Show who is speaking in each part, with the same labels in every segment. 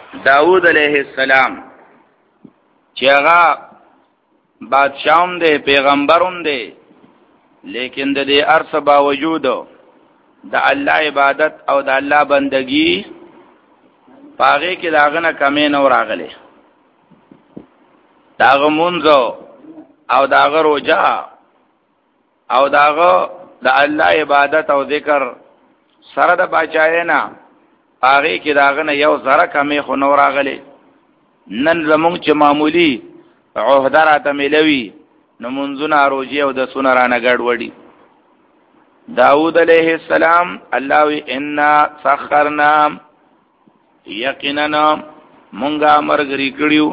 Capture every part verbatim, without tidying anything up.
Speaker 1: داود علیہ السلام چې هغه بادشاہم دی پیغمبرم دی، لیکن د دې ارث باوجود د الله عبادت او د الله بندگی پاغه کې داغه نه کمې نه راغله. داغه مونږ او داغه روزه او داغه د الله عبادت او ذکر سره د بچای نه پاغه کې داغه نه یو زره کمې خو نو راغله. نن زمونږ چې معمولی عہده راته ملوي نو منځونه روزي او د سونه رانه ګډ وړي. داود علیہ السلام الله وی ان سخرنا یقینا مونږه مرګري کړیو،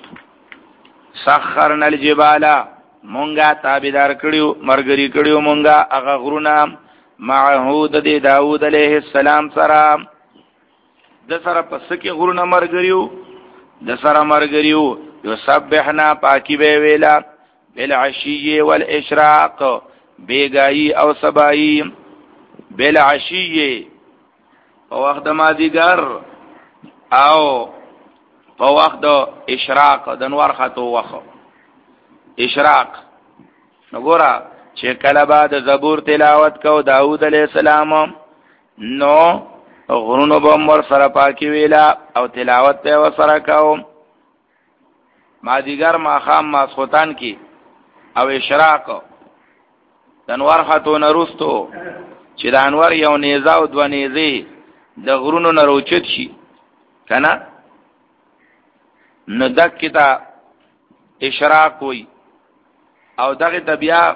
Speaker 1: سخرنا الجبال مونږه تابعدار کړیو، مرګري کړیو مونږه هغه غرونه معهود دی داود علیہ السلام سره. د سره پس کې غرونه مرګریو، د سره مرګریو یسبحنا پاکی به ویلا بالعشی والاشراق بیگایی او سبایی. بالعشی په وخت د مازیګر او په وخت د اشراق د نور خطو وخت اشراق. نګورا چې کله بعد زبور تلاوت کو داود علیہ السلام نو غرونو بمور سره پاکی ویلا او تلاوت ته وسره کو. مازیګر ما خام ماسختان کی او اشراق د انوار خاتون رستو چې د انوار یو نیزه او دو نیزه د غرونو نه روچت شي کنه نو دکتا اشراق وي. او دغه طبيعه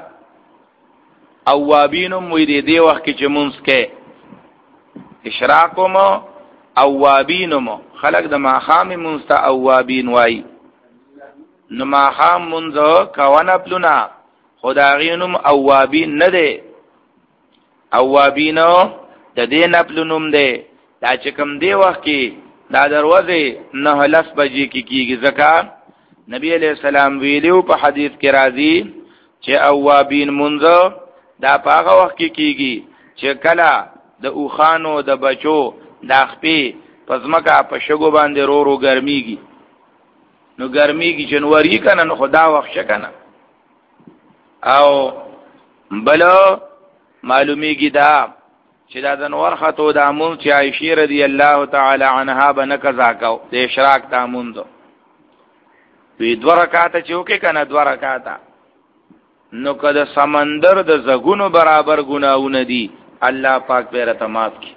Speaker 1: اوابینم وي دی وخت کې چې مونږ کې اشراقم اوابینم خلق د ماخام مونږ ته اوابین وای. نو ماخام مونږ کوونه پلونا خدایینم اوابین نه دی، اوابینو د دې نپلونم دی. دا چې کوم دی وخت کې دا دروازه نه لس بجې کې کیږي ځکه نبی علیہ السلام ویلو په حدیث کې راځي چې اوابین مونږ دا پاغه وخت کې کیږي چې کله د اوخانو د بچو د خپې پزماکه په شګو باندې رو رو ګرميږي. نو ګرميږي جنوري کنه نو خدا وخت کنه او بل معلومیږي دا چې دا د نور خطو د امون چې عائشہ رضی الله تعالی عنها بنه قضا کو د اشراق تامون دو وی دو رکعات چوکې کنه دو رکعات نو کده سمندر د زګونو برابر ګناونه دي الله پاک پیرته معاف کی.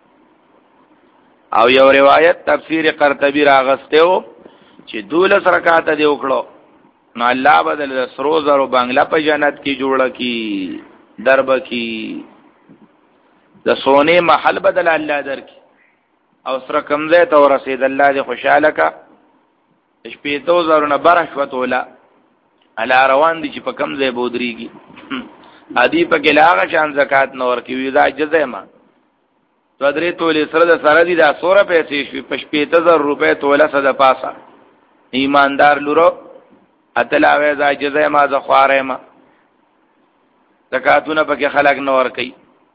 Speaker 1: او یو روایت تفسیر قرطبی راغسته چې دولس رکعات دی وکړو نو الله بدل د سرو زرو بنگلا په جنت کې جوړه کی درب کی د سونه محل بدل الله درکې او سره کمزه ته رسید الله دې خوشاله کا شپېتو زرونه برښوت ولا الا روان دي چې په کمزه بودريږي ادي په کلاغه شان زکات نور کې وی دا جزه ما تو درې تولې سره د سره دي دا سوره پیسې شي په شپېته زر روپے توله صد پاسا ایماندار لورو اتلاوه دا جزه ما زخواره ما زکاتونه پکې خلق نور کوي.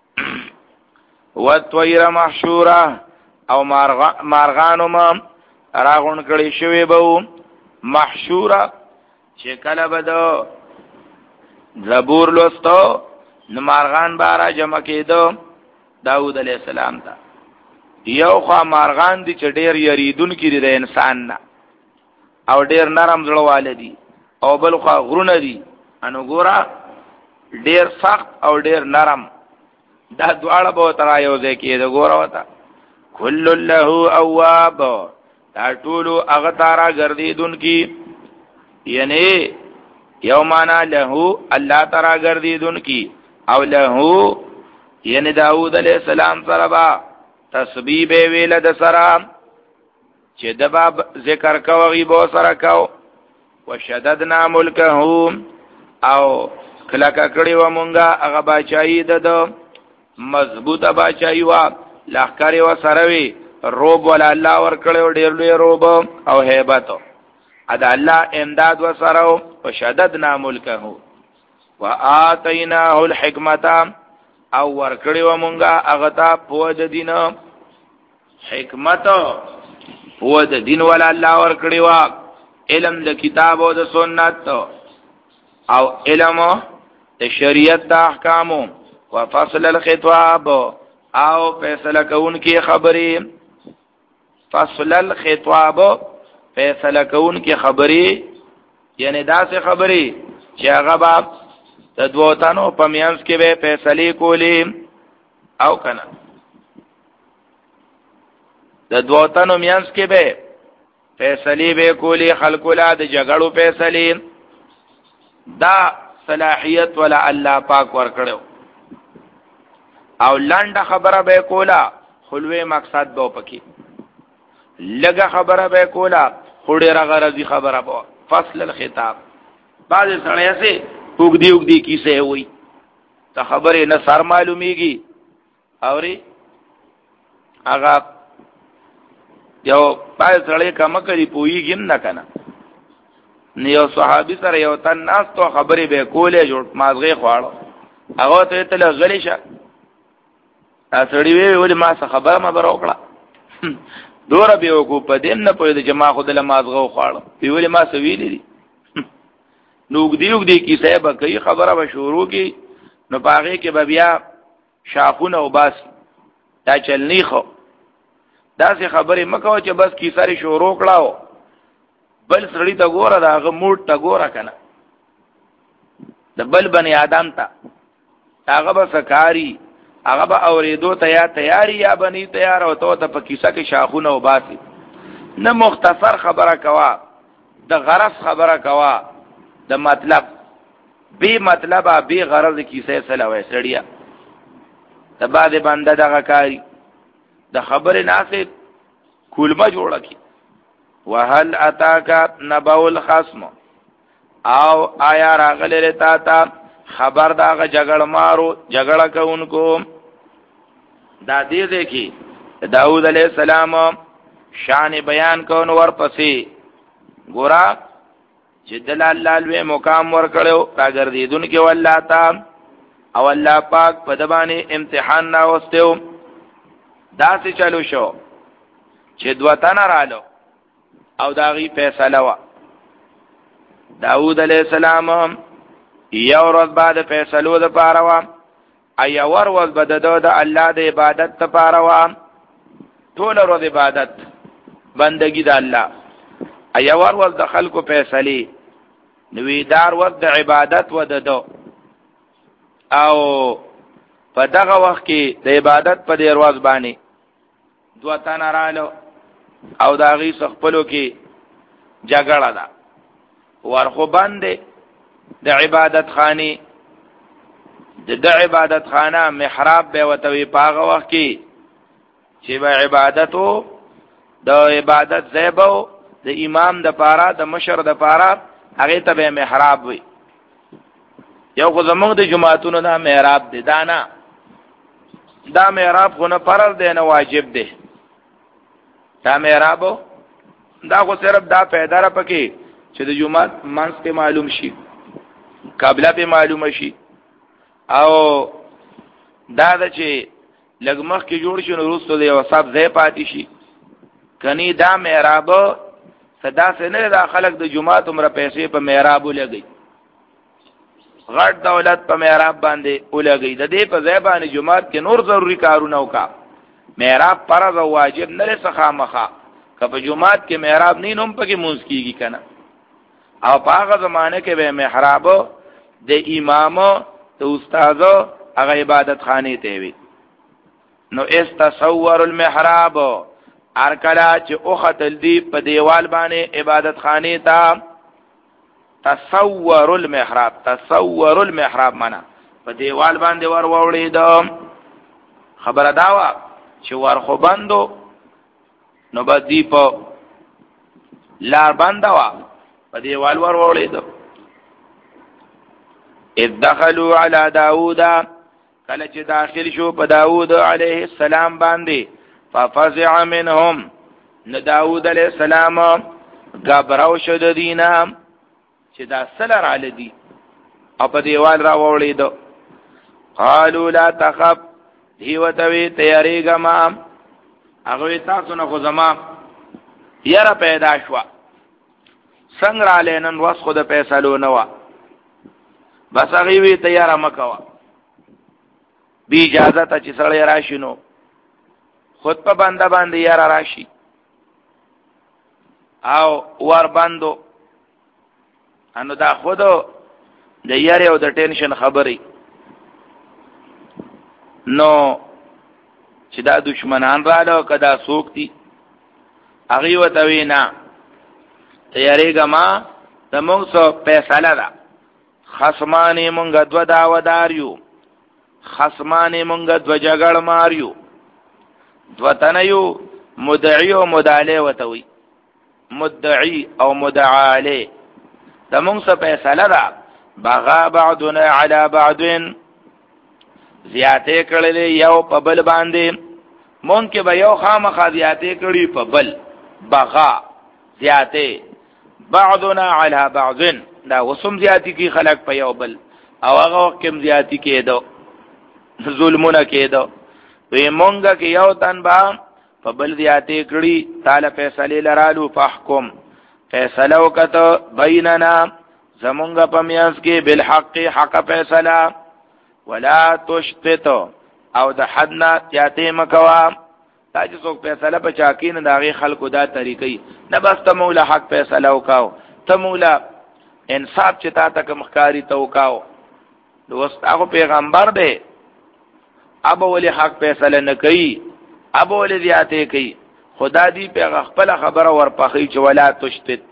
Speaker 1: وطویر محشوره او مارغانو ما راغون کړي شوی بو محشوره چې کله بده زبور لوستو نو مارغان بارا جمع کېدو داود علیہ السلام ته. یو خوا مارغان دي چې ډېر یریدون کړي د انسان نه او ډېر نرم زړه والدي او بل خوا غرونه دي انو ګورا ډېر سخت او ډېر نرم. دا دواړه به تر یو ځای کې د ګورا وتا کل له اواب دا ټول هغه تارا ګرځیدون کی یعنی یو معنا له الله تعالی ګرځیدون کی او له یعنی داود علیہ السلام سره با تسبیح ویل د سره چې د باب ذکر کوي بو سره کو وشددنا ملکه او کلاکا کړي و مونږه هغه بچای د مضبوطه بچای وا لخر و سره وی روب ول الله ور کړو ډیر لوی روب او hebat ادا الله امداد و سره وشددنا ملکه وآتیناه الحکمت او ورکړی و مونږه هغه ته په د دین حکمت هو د دین ولا الله ور کړی وا علم د کتاب او د سنت او علم د شریعت د احکام او فصل الخطاب او فیصله کون کی خبری فصل الخطاب فیصله کون کی خبری یعنی دا سه خبری چې هغه باب د دوتانو په میانس کې به فیصله کولی او کنه د دوتانو میانس کې به فیصله به کولی خلق لا د جګړو فیصله دا صلاحیت ولا الله پاک ور کړو او لنډه خبره به کولا خلوه مقصد به پکې لګه خبره به کولا خوري رغرضی خبره به فصل الخطاب بعض سړی سه وګدي وګدي کیسه وي ته خبره نه سر معلومیږي اوري هغه یو بعض سړی کوم کوي پويږي نه کنه نیو صحابي سره یو تن ناس تو خبره به کوله جوړ مازغه خواړو هغه ته تل غلی شه اسړی وی ولې ما څه خبره ما بر وکړه دوره به وکړو په دې نه پوهې د جما خود له مازغه خواړو وی ولې ما څه ویلې دي نوګ دی وګ دی کیسه به کوي خبره به شروع کی نو پاغه کې به بیا شاخونه او باس دا چلنی خو دا څه خبره مکو چې بس کیسه شروع کړهو بل سړی ته ګوره دا هغه موټ ته ګوره کنه د بل بنی آدم ته هغه به سکاری هغه به اوریدو ته یا تیاری یا بنی تیار او ته په کیسه کې شاخونه او باسی نه مختصر خبره کوا د غرض خبره کوا د مطلب بی مطلب بی غرض کیسه سلوي سړیا د بعد بنده دغه کاری د خبره ناسه کولمه جوړه کی وهل اتاک نبأ الخصم او آیا راغله رتا تا خبر داغه جګړ مارو جګړه کوونکو دا دې دې کی داوود علیہ السلام شان بیان کون ورپسې ګورا چې دلال لالوی مقام ور کړو راګردیدون کې والله تا او الله پاک په دبانې امتحان نا واستو دا څه چلو شو چې دوتان رالو او داغي فیصله وا داوود علیہ السلام یو ورځ بعد فیصلو د پاره وا ایا ور ورځ بد د الله د عبادت ته پاره وا ټول ورځ عبادت بندگی د الله ایا ور ورځ د خلکو فیصله نوې دار ورځ د عبادت و د دو او په دغه وخت کې د عبادت په ډیر ورځ باندې دوه تن رالو او داغي خپلو کې جګړه ده ورخو باندې د عبادت خاني د د عبادت خانه محراب به وتوي پاغه وخت کې چې به عبادتو د عبادت زیبو د امام د پاره د مشر د پاره هغه ته به محراب وي یو خو زموږ د جماعتونو دا محراب دي دا نه دا محراب خو نه فرض دی نه واجب دی دا محراب دا خو صرف دا پیدا را پکې چې د جمعات منځ په معلوم شي قبله په معلوم شي او دا د چې لګمخ کې جوړ شي نو وروسته د یو صاحب ځای پاتې شي کني دا محراب صدا سے نه دا خلق د جمعات عمره پیسې په محراب لګي غټ دولت په محراب باندې ولګي د دې په ځای باندې جمعات کې نور ضروری کارونه وکا محراب فرض او واجب نه لسه خامخه کله جمعات کې محراب نه نوم پکې مونږ کیږي کنه او په هغه زمانه کې به محراب د امام د استاد هغه عبادت خانه ته وي نو استصور المحراب ارکلا چې او خطل دی په دیوال باندې عبادت خانه ته تصور المحراب تصور المحراب معنا په دیوال باندې ور وړې ده خبره داوا چې ور خو بندو نو بدی په لار بندوا په دیوال ور وړې ده اذ دخلوا على داوود کله چې داخل شو په داوود علیه السلام باندې ففزع منهم نو داوود علیه السلام غبراو شو د دینه چې دا سلر علی دی او په دیوال را وړې ده قالوا لا تخف هی وتوی تیاریګه ما هغه تاسو نه خو زما یره پیدا شوا څنګه را لینن وس خود فیصلو نوا بس هغه وی تیار مکوا بی اجازه ته چې سړی راشي نو خود په بنده باندې یاره راشي او ور باندو انو دا خودو د یاره او د ټینشن خبري نو چې دا دشمنان رااله کدا سوکتی هغه وته وینا تیاریګه ما د موږ سو فیصله ده خصمانه مونږ دو داوداریو خصمانه مونږ دو جګړ ماریو دو تنیو مدعی او مدعی وتوي مدعی او مدعاله د موږ سو فیصله ده بغا بعضنا على بعض زیاته کړلې یو په بل باندې مونږ کې به یو خامخا زیاته کړی په بل بغا زیاته بعضنا على بعض دا وسم زیاتی کی خلق په یو بل او هغه کم زیاتی کېدو ظلمونه کېدو وی مونږه کې یو تن با په بل زیاتی کړی تعالی فیصله لرالو فحکم فیصله وکړه بیننا زمونږه په میاس کې بالحق حق فیصله ولا تشتت او د حدنا تیاته مکوا تا چې څوک فیصله په چاکین داغي خلکو دا طریقې نه بس ته مولا حق فیصله وکاو ته مولا انصاف چې تا تک مخکاری تو وکاو دوست هغه پیغمبر دی ابو ولي حق فیصله نه کوي ابو ولي زیاته کوي خدا دی په خپل خبره ورپخی چې ولا تشتت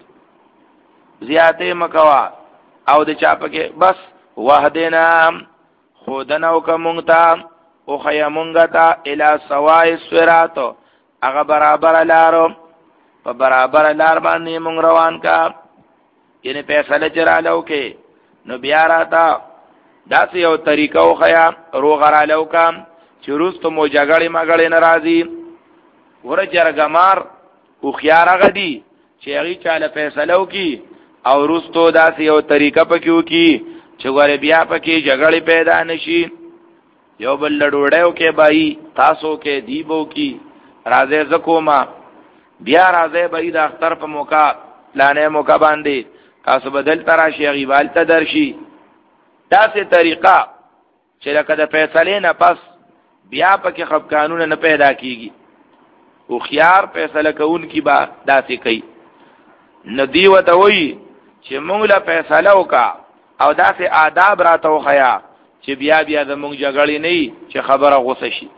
Speaker 1: زیاته مکوا او د چا پکې بس وحدنا خودنو کومتا او خیمونگتا الى سوای الصراط هغه برابر لارو په برابر لار باندې مونږ روان کا یعنی فیصله چرالو کې نو بیا راتا داس یو طریقو خیا روغرالو کا چې روستو مو جګړې مګړې ناراضي ور جرګمار او خيار غدي چې هغه چاله فیصلو کې او روستو داس یو طریقه پکې وکي چې ور بیا پکې جګړې پیدا نشي یو بل لډوړیو کې بای تاسو کې دیبو کې راځي زکوما بیا راځي بای د اختر په موقع لانه موقع باندې تاسو بدل ترا شي غیبال ته درشي دا سه طریقه چې لکه د فیصله نه پس بیا پکې خپ قانون نه پیدا کیږي او خيار فیصله کوون کی با داسې کوي ندی وته وی چې موږ له فیصله وکا او داسې آداب راته وخیا چې بیا بیا د موږ جګړې نه چې خبره غوسه شي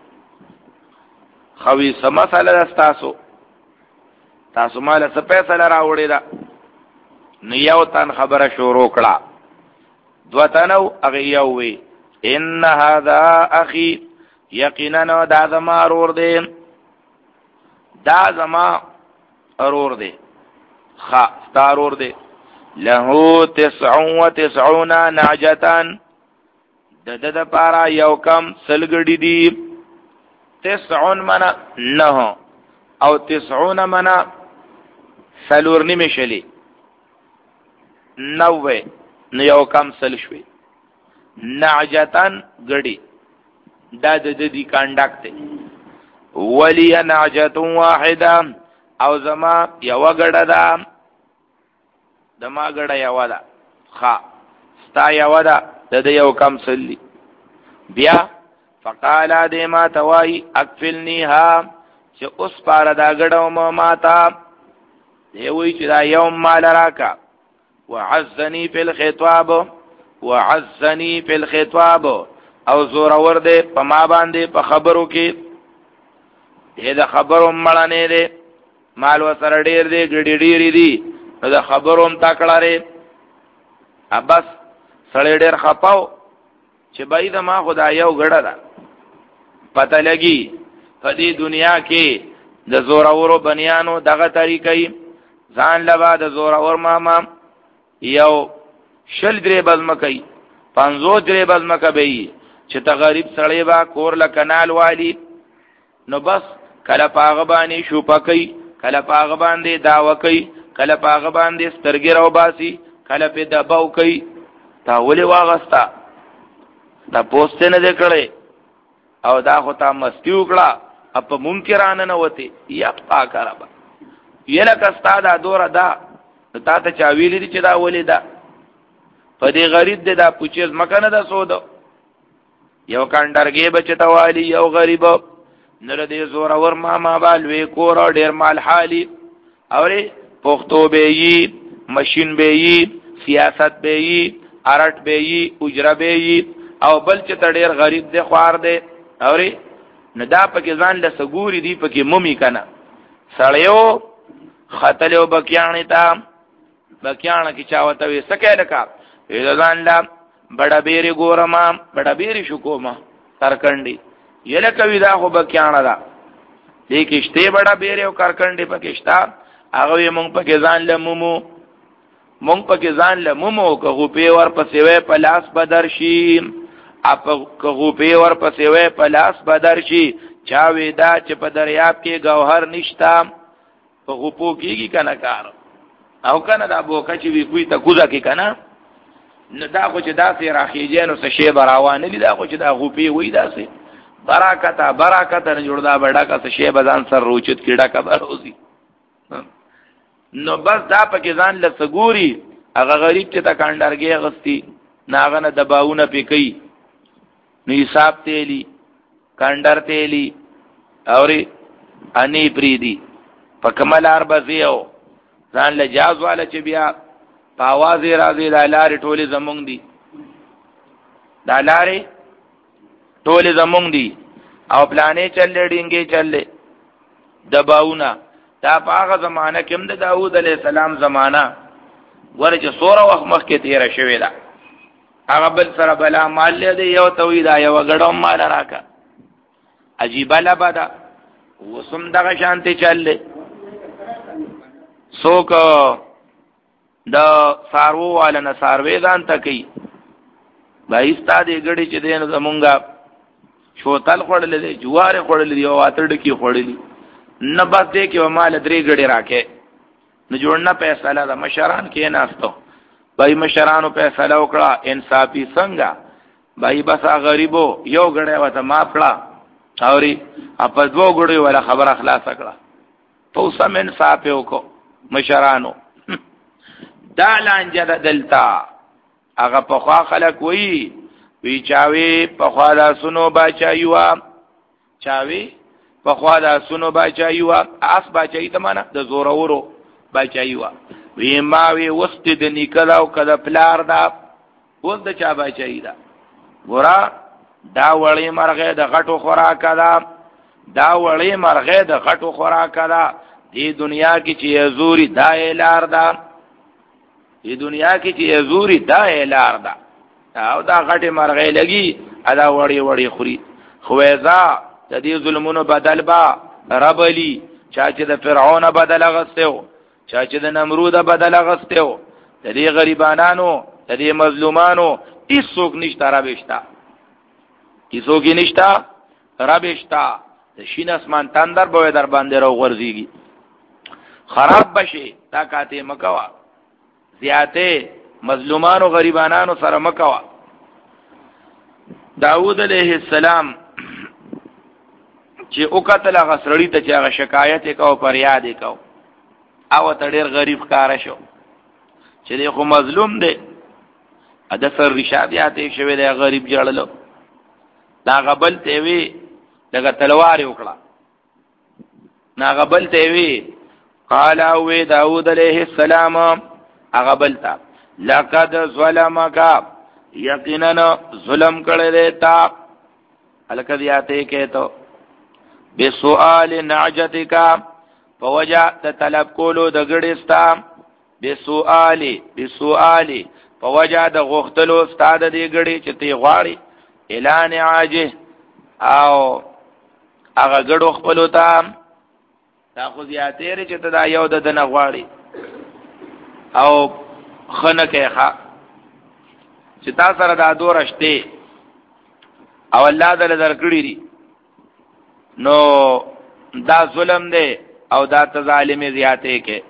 Speaker 1: خوي سم مسله تاسو تاسو مال څه فیصله راوړی دا نو یو تن خبره شروع کړه دو تنو هغه یو وی ان هذا اخي یقینا دا زما ورور دی دا زما ورور دی خا ستارور دی له تسع وتسعون نعجتان د د د پارا یو کم سلګړی دی تسعون منا نه او تسعون منا سلور نیمه شلی نوے نو یو کم سل شوی نعجتان گڑی دا د د دی کانډاک ته ولی نعجت واحده او زما یو غړه دا دما غړه یو دا خا ستا یو دا د یو کم سلی بیا فقال دې ما توای اکفلنیها چې اوس پار دا غړو ما ماتا دی وی چې دا یوم مال راکا وعزنی فی الخطاب وعزنی فی الخطاب او زور ور دې په ما باندې په خبرو کې دې دا خبرو مړنه دې مال وسره ډیر دې ګډی ډیری دي نو دا خبرو هم تکړه لري ابس سړی ډیر خپاو چې بای دا ما خدای یو غړه ده پته لګي په دې دنیا کې د زور اورو بنیانو دغه طریقې ځان لبا د زور اور ماما یو شل درې بزمکای پنځو درې بزمکای چې ته غریب سړی با کور ل کنال والی نو بس کله پاغه باندې شو پکای کله پاغه باندې داو کوي کله پاغه باندې سترګې راو باسي کله په دباو کوي تا ولې واغستا دا پوسټ نه دکړې او دا خو تا مستی وکړه اپ منکرانه نه وته یا پاکرابا یله کستا دا دوره دا تا ته چا ویلی دی چې دا ولې دا په دې غریب دی دا پوچیز مکنه دا سودو یو کانډرګي بچتا والی یو غریب نر دې زور اور ما ما بالوي کور ډیر مال حالي اوري پښتو به یي ماشين به یي سیاست به یي ارټ به یي اجره به یي او بل چې ډیر غریب دی خوار دی اوري نه دا پکې ځان له سګوري دی پکې مومي کنه سړیو خطلو بکیانې تا بکیانه کی چاوته وي سکه لکا ځان لا بڑا بیری ګورما بڑا بیری شکوما کرکنډي یله کوي دا خو بکیانه دا دې کېشته بڑا بیری او کرکنډي پکېشتا هغه مونږ پکې ځان لمومو مونږ پکې ځان لمومو که غوپی ور پسې وې پلاس بدر شي اپ که غوپی ور پسې وې پلاس بدر شي چا وېدا چې په دریاب کې گوهر نشتا په غوپو کېږي کنه کار او کنه دا بوکه چې وی کوی ته کوزا کې کنه نو دا خو چې داسې راخیجانو څه شی براوانه دي دا خو چې دا غوپی وې داسې برکته برکته نه جوړ دا بڑا کا څه شی بدن سر روچت کیډا کا بروزي نو بس دا پکې ځان له سګوري هغه غریب چې تا کانډرګي غستی ناغه نه دباونه پکې نو حساب تیلی کانډر تیلی اوري اني پریدي په کمل اربزيو ځان له جاز والا چې بیا په आवाज راځي د لارې ټوله زمونږ دي د لارې ټوله زمونږ دي او پلانې چلې ډینګې چلې دباونه دا په هغه زمانہ کې هم د داوود علیه السلام زمانہ ور چې سوره وخت مخکې تیر شوی دا هغه بل سره بلا مال دې یو توید یو غړو مال راکا عجیب لبدا وسم دغه شانته چلې څوک دا سارو والا نه ساروي ځان تکي بایستا دې غړي چې دین زمونږه شوتل خړلې دي جوار خړلې دي او اتړ کې خړلې نه بس دې کې مال درې غړي راکې نه جوړنا فیصله دا مشران کې ناستو بای مشرانو فیصله وکړه انصافي څنګه بای بس غریبو یو غړي وته ما پړه اوري په دوه غړي ولا خبر اخلاص کړه تو سم انصاف وکړه مشرانو دا لانجه دلتا هغه په خوا خلک وی وی چاوي په خوا دا سونو بچایوا چاوي په خوا دا سونو بچایوا اس بچای ته معنا د زورورو بچایوا وی ما وی وست د نیکلا او کده پلار دا وس د چا بچای دا ګورا دا وړي مرغه د غټو خوراک دا دا وړي مرغه د غټو خوراک دا دې دنیا کې چې زوري دای لار دا دې دنیا کې چې زوري دای لار دا او دا غټه مرغه لګي ادا وړي وړي خوري خوېزا د دې ظلمونو بدل با ربلی چا چې د فرعون بدل غستو چا چې د نمرود بدل غستو د دې غریبانانو د دې مظلومانو هیڅوک نشته را بشتا هیڅوک نشته را بشتا د شین اسمان تندر به در باندې راو غورځيږي خراب بشي تا کاته مکوا زیاته مظلومانو غریبانانو سره مکوا داوود علیہ السلام چې او قتل غسرړی ته چې هغه شکایت وکاو فریاد وکاو او ته ډیر غریب کار شو چې دی خو مظلوم دی اده سر رشادیاته شوی دی غریب جړلو دا غبل ته وی دغه تلوار وکړه نا غبل ته وی قال او داوود علیہ السلام هغه بلتا لقد ظلمک یقینا ظلم کړی دی تا الکه یاته کېته بسؤال نعجتک فوجا ته طلب کولو د غړستا بسؤال بسؤال فوجا د غختلو استاد دی غړي چې تی غواړي اعلان عاجه او هغه غړو خپلو ته دا خو زیاتې لري چې دا یو د نه غواړي او خنه کې ښا چې تاسو سره دا دورشته او الله دې درکړي دي نو دا ظلم دی او دا ظالم زیاتې کې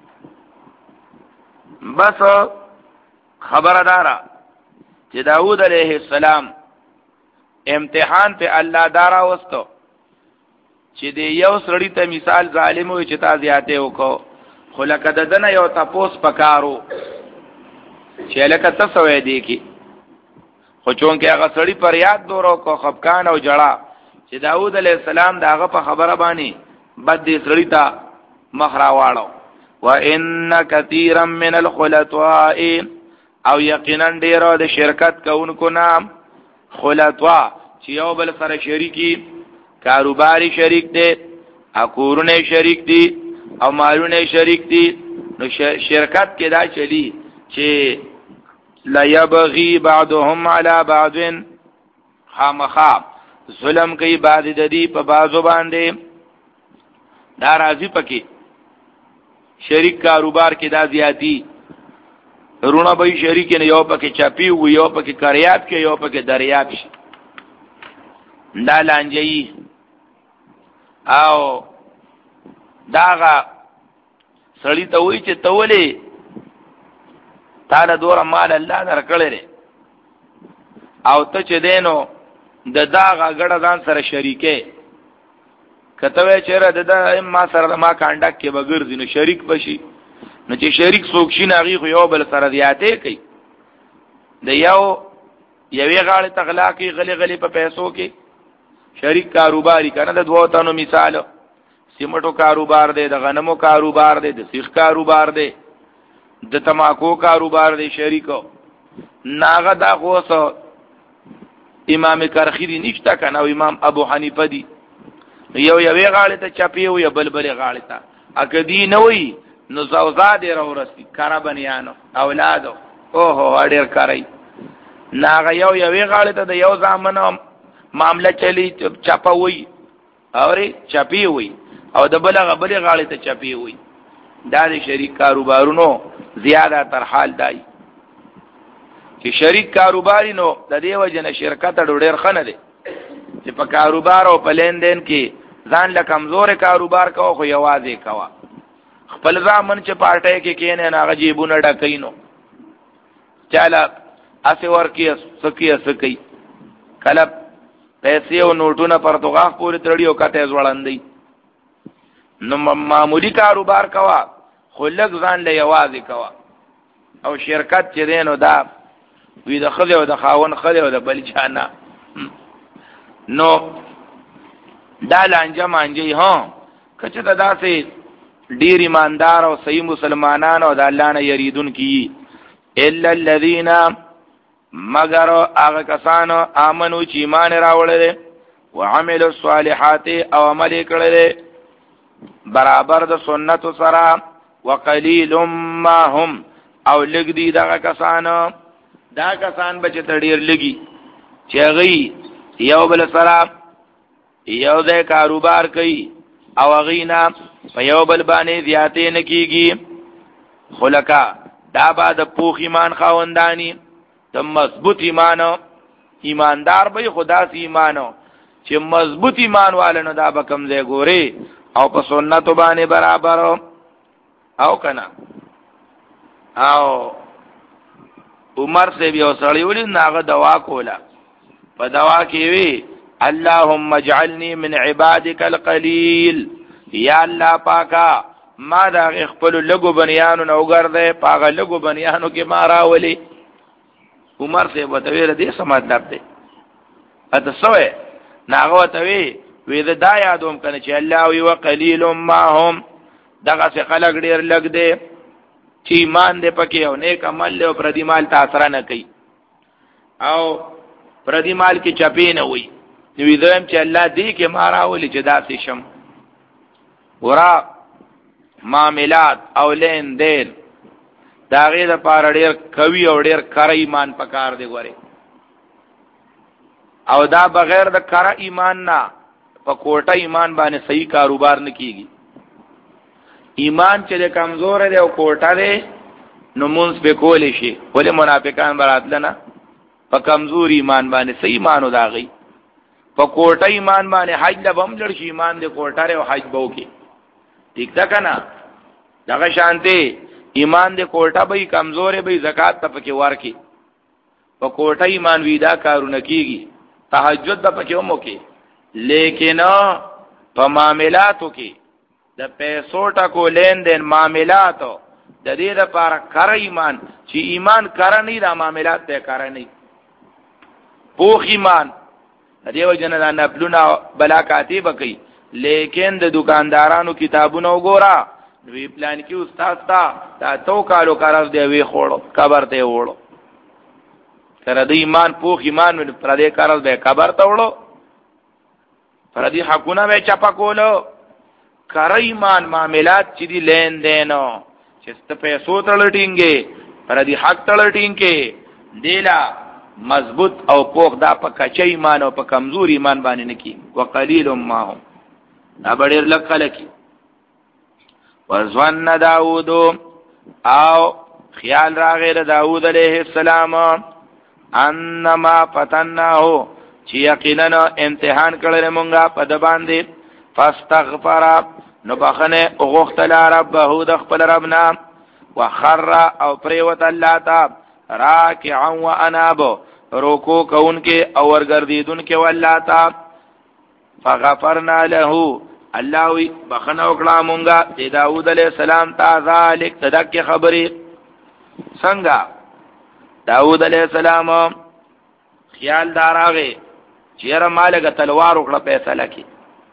Speaker 1: بس خبردارا چې داوود علیہ السلام امتحان په الله دارا وستو چې دی یو سړی ته مثال ظالم وي چې تا زیاته وکړو خو لکه دنه یو تپوس پکارو چې لکه تاسو وې دی کی خو چون کې هغه سړی پر یاد دورو کو خفقان او جړه چې داوود علیه السلام داغه په خبره باندې بد دې سړی ته مخ راواړو وان كثيرا من الخلطاء او یقینا ډیرو د شرکت کوونکو نام خلطوا چې یو بل سره شریکی کاروباری شریک دی اکورونه شریک دی او مالونه شریک دی نو شرکت کې دا چلی چې لا يبغي بعضهم على بعض خامخا ظلم کوي بعض د دې په بازو باندې دا راځي پکې شریک کاروبار کې دا زیاتی رونه به شریک نه یو پکې چاپی و یو پکې کاریات کې یو پکې دریاب شي دا لانجی او داغه سړی ته وای چې تولې تعالی دور مال الله درکړي او ته چې دینو د داغه غړه ځان سره شریکې کته وای چیرې د ما سره ما کانډک کې بغیر دینو شریک بشي نو چې شریک څوک شي ناغي خو یو بل سره زیاتې کوي د یو یوې غاړه تغلاقي غلي غلي په پیسو کې شریک کاروباری کنه د دوه تنو مثال سیمټو کاروبار دی د غنمو کاروبار دی د سیخ کاروبار دی د تماکو کاروبار دی شریکو ناغه دا غوسه امام کرخی دی نشته کنه او امام ابو حنیفه دی یو یوې غاړه ته چپی او بل بل غاړه ته اکدی نه وی نو زوزاد راورسي کارا بنیانو اولادو اوهو اړیر کاری ناغه یو یوې غاړه ته د یو ځامنو معاملہ چلی چپا وی اوري چپی وی او د بلغه بلې غاړه ته چپی وی دا د شریک کاروبارونو زیاده تر حال دی چې شریک کاروباری نو د دې وجنه شرکت ډېر خنه دي چې په کاروبار او په لین دین کې ځان له کمزور کاروبار کوو خو یوازې کوا خپل ځامن چې پارټي کې کینې نه غجیبونه ډکینو چاله اسی ورکی سکی سکی کله پیسې او نوټونه پرتګاغ پورې تړي او کته ځوړندې نو معمولی کاروبار کوا خو لږ ځان له یوازې کوا او شرکت چې دینو دا وی د خله او د خاون خله او د بل چانا نو دا لانجه مانجی ها کچه دا داسې ډیر ایماندار او صحیح مسلمانانو د الله نه یریدون کی الا الذين مگر هغه کسانو امنو چې ایمان راوړل وعملوا الصالحات او عمل کړل برابر د سنت سره وقلیل ما هم او لګ دي دغه کسانو دا کسان بچ تړیر لګي چې غي یو بل سره یو د کاروبار کوي او غینا په یو بل باندې زیاتې نکېږي خلکا دا بعد پوخ ایمان خاوندانی د مضبوط ایمانو ایماندار به خدا سي ایمانو چې مضبوط ایمان والنو دا به کم ځای ګوري او په سنت باندې برابر او کنا او عمر سے بیا سړی ولې ناغه دوا کولا په دوا کې وی اللهم اجعلني من عبادك القليل یا الله پاکا ما دا خپل لګو بنیانو نو ګرځي پاغه لګو بنیانو کې ما راولي عمر سے وتویر دې سمادب دې اته سوې ناغه وتوی وې دا یادوم کنه چې الله وی وقلیل ما هم دغه څه خلق ډیر لګ دې چې ایمان دې پکې او نیک عمل له پردي مال تاثر نه کوي او پردي مال کې چپی نه وي نو ویدم چې الله دې کې ما راولي چې داسې شم ورا معاملات او لین دین دا غي د پاره ډیر کوي او ډیر کار ایمان پکار دی ګوره او دا بغیر د کار ایمان نه په کوټه ایمان باندې صحیح کاروبار نه کیږي ایمان چې کمزور دی او کوټه دی نو مونږ به کولې شي ولې منافقان براتل نه په کمزور ایمان باندې صحیح ایمانو دا غي په کوټه ایمان باندې حج د بم لړ شي ایمان دی کوټه او حج بو کې ٹھیک ده کنه دغه شانته ایمان دې کوټه به کمزورې به زکات ته پکې ورکی په کوټه ایمان ویدا کارونه کیږي تهجد د پکې ومو کې لیکن په معاملاتو کې د پیسو ټکو لین دین معاملاتو د دې لپاره کار ایمان چې ایمان کار نه دا معاملات ته کار نه پوخ ایمان دیو جن دا نپلونه بلا کاتب کوي لیکن د دکاندارانو کتابونه وګورا وی پلان کې استاد تا دا تو کالو قرض دی وی خوړو قبر ته وړو تر دې ایمان پوخ ایمان پر دې قرض به قبر ته وړو پر دې حقونه به چپا کولو کار ایمان معاملات چې دی لین دینو چې ست پیسو تلټینګي پر دې حق تلټینګي دیلا مضبوط او پوخ دا په کچې ایمان او په کمزور ایمان باندې نه کی وقلیل ما هم دا ډېر لکه کی وزن داوود او خیال راغی د داوود علیه السلام انما فتناه چې یقینا امتحان کړل مونږه په د باندې فاستغفر نو بخنه اوغختل ربه د خپل ربنا وخر او پریوت الله تعالی راکعا و اناب روکو کون کې او ورګردیدون کې والله تا فغفرنا له الله وی بخنه وکړه مونږه د داوود علیه السلام ته ذالک تدک خبرې څنګه داوود علیه السلام خیال داراغه چیرې مالګه تلوار وکړه فیصله کې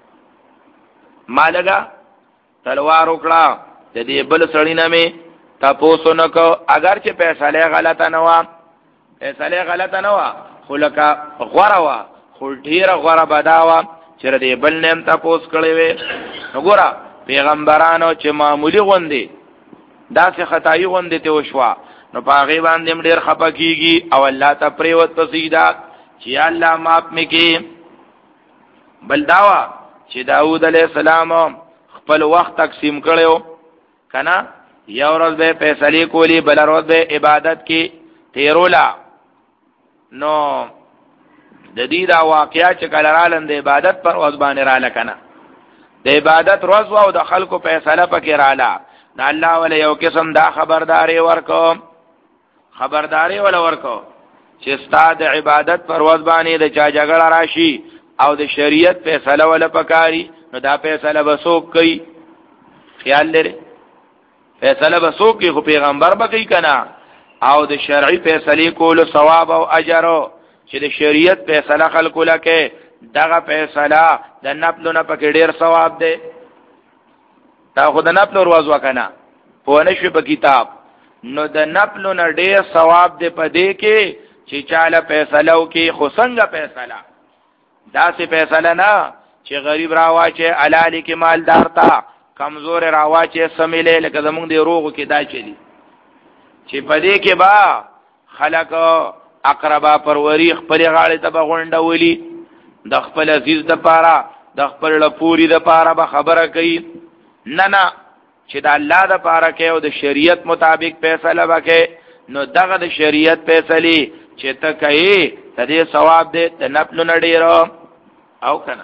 Speaker 1: مالګه تلوار وکړه د دې بل سړی نه می تاسو نو کو اگر چې فیصله غلطه نه و فیصله غلطه نه و خو لکه غوړه و خو ډیره غوړه بداوه چې دې بل نیم تاسو کړی وي وګوره پیغمبرانو چې معمولی غوندي داسې خدای غوندي ته وشوا نو پاغي باندې ډیر خپه کیږي او الله ته پریوت تسیدا چې الله معاف میکي بل داوا چې داوود علیه السلام خپل وخت تقسیم کړو کنا یو ورځ به فیصله کولی بل ورځ به عبادت کې تیرولا نو د دې دا واقعیا چې کله رالند د عبادت پر ورځ باندې را لکنه د عبادت ورځ او د خلکو فیصله پکې رااله د الله ول یو قسم دا خبرداري ورکو خبرداري ول ورکو چې ستاد عبادت پر ورځ باندې د چا جګړه راشي او د شریعت فیصله ول پکاري نو دا فیصله وسوک کوي خیال لري فیصله وسوک خو پیغمبر بکی کنا او د شرعي فیصله کول ثواب او اجر چې د شریعت فیصله خلکو لکه دغه فیصله د نفل نه پکې ډیر ثواب دی تا خو د نفل ورځ وکنه په نشو په کتاب نو د نفل نه ډیر ثواب دی په دې کې چې چاله فیصله وکي خو څنګه فیصله داسې فیصله نه چې غریب راواچه علالی کې مالدار تا کمزور راواچه سمیلې لکه زمونږ دی روغو کې دا چلی چې په دې کې با خلک اقربا پروری خپل غاړې ته بغونډه ولي د خپل عزیز د پاره د خپل لپوري د پاره به خبره کوي نه نه چې د الله د پاره کې او د شریعت مطابق فیصله وکړي نو دغه د شریعت فیصله چې ته کوي ته دې ثواب دې د نفل نه ډیرو او کنه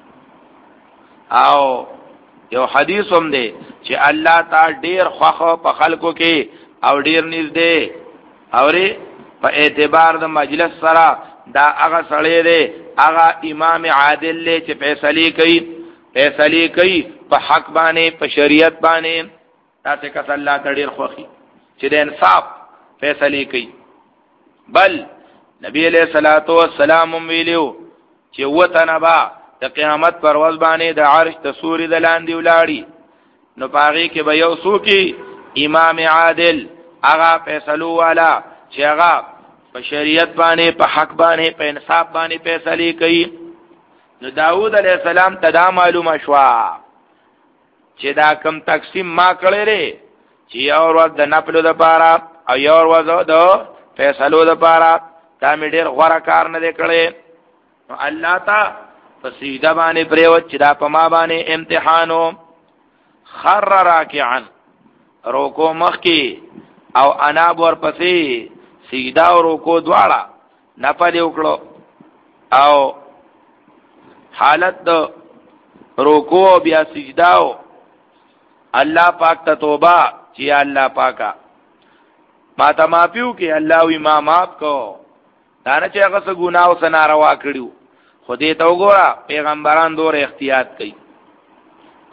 Speaker 1: او یو حدیث هم دی چې الله تعالی ډیر خوخه په خلکو کې او ډیر نږدې اوري په اعتبار د مجلس سره دا هغه سړی دی هغه امام عادل دی چې فیصله کوي فیصله کوي په حق باندې په شریعت باندې تاسو کس الله تعالی ډیر خوخي چې د انصاف فیصله کوي بل نبی علیہ الصلوۃ والسلام ویلو چې وتنبا د قیامت پر ورځ باندې د عرش د سوري د لاندې ولاړی نو پاغي کې به یو څوکي امام عادل هغه فیصلو والا چې هغه په شریعت باندې په حق باندې په انصاف باندې فیصله کوي نو داوود علیہ السلام ته دا معلومه شوا چې دا کم تقسیم ما کړی لري چې یو ورځ د نفل د پاره او یو ورځ د فیصلو د پاره دا مې ډېر غوړه کار نه دی کړی نو الله تا په سیده باندې پریوت چې دا په ما باندې امتحانو خر راکعا روکو مخ کی او اناب ور پسې سیدا او روکو دواړه نفل وکړو او حالت د روکو بیا سجداو الله پاک ته توبه چې الله پاکا ما ته معافیو کې الله وی ما معاف کو دا نه چې هغه څه ګناه او سناروا کړیو خو دې ته وګوره پیغمبران دور احتیاط کوي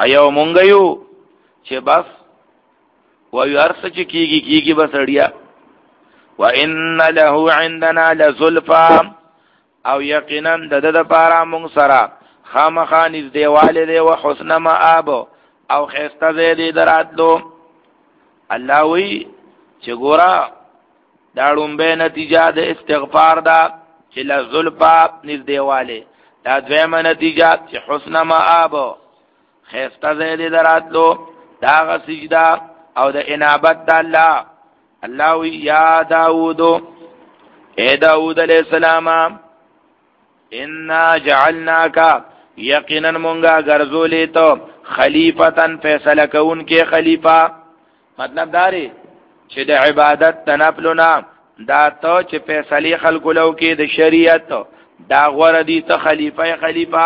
Speaker 1: ایو مونږ یو چې بس ويرس چې کیږي کیږي بس اړیا وان له عندنا لزلفا او یقینا د د لپاره مونږ سره خامخا نږدېواله دی او حسن مآب او خسته دی دراتلو. الله وی چې ګورا دا ډومبه نتیجه د استغفار دا چې لزلفا نږدېواله، دا دویمه نتیجه چې حسن مآب خسته دی دراتلو، دا غ سجدا او د انابت د الله. الله وی یا داوود اے داوود علیہ السلام انا جعلناک یقینا مونږه ګرځولې ته خلیفتن فیصله کون کې خلیفہ. مطلب داري چې د عبادت تنفلنا دا ته چې فیصله خلق لو کې د شریعت دا غوړه دي ته خلیفہ خلیفہ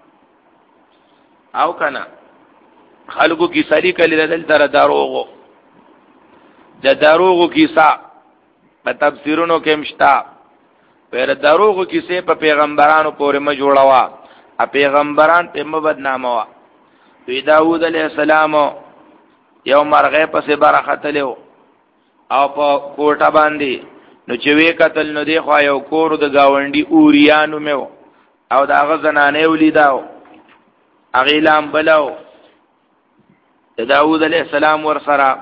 Speaker 1: او کنا خلقو کی سری کلی دل تر دروغو د دروغو کیسا په تفسیرونو کې مشتا پر دروغو کیسه په پیغمبرانو پورې ما جوړوا ا پیغمبران په مبدنامه وا. وی داوود علیہ السلام یو مرغه پسې برختلو او په کوټه باندې نو چې وی قتل نو دی خو یو کور د گاونډي اوریانو مې او داغه زنانه ولیداو اغیلام بلو د داوود علیہ السلام ور سره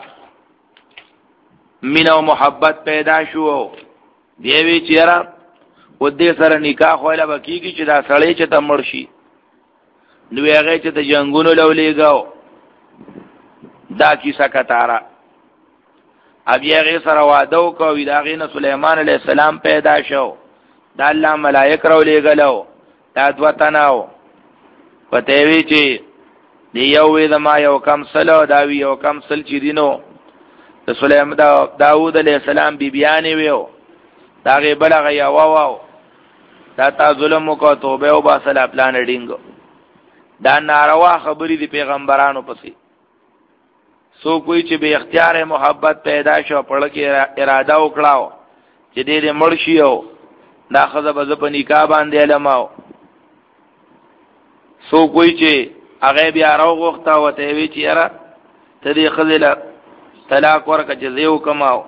Speaker 1: مینا او محبت پیدا شو. دیوی چیرې و دې سره نکاح ولا بکیږي چې دا سړی چې ته مرشي نو هغه چې ته جنگونو لولېګاو دا کیسه کتاره ابي هغه سره واده وکوي دا غینه سليمان عليه السلام پیدا شو دا الله ملائک راولېګلو دا دوتناو پته وی چې دی یو وی د ما یو کم سلو دا وی یو کم سل چې دینو د سليمان دا داوود عليه السلام بی بیانې ویو دا غي بلغه یا واو واو دا تا ظلم کو توبه او باسل پلان ډینګو دا ناروا خبرې دی پیغمبرانو پسې. سو کوئی چې به اختیار محبت پیدا شو پړ کې اراده وکړاو چې دې مرشي او دا خزه به په نکاح باندې علماو. سو کوئی چې هغه بیا راو غوښتا وته وی چې را ته دې خزله طلاق ورکه چې زیو کماو.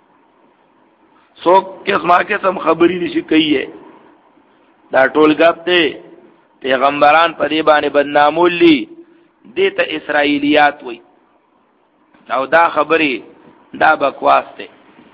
Speaker 1: سو قسمه قسم خبرې نشي کوي دا ټول غاب ته پیغمبران په دې باندې بدنامول دي دې ته اسرائیلیات وای او دا خبرې دا بکواس ته.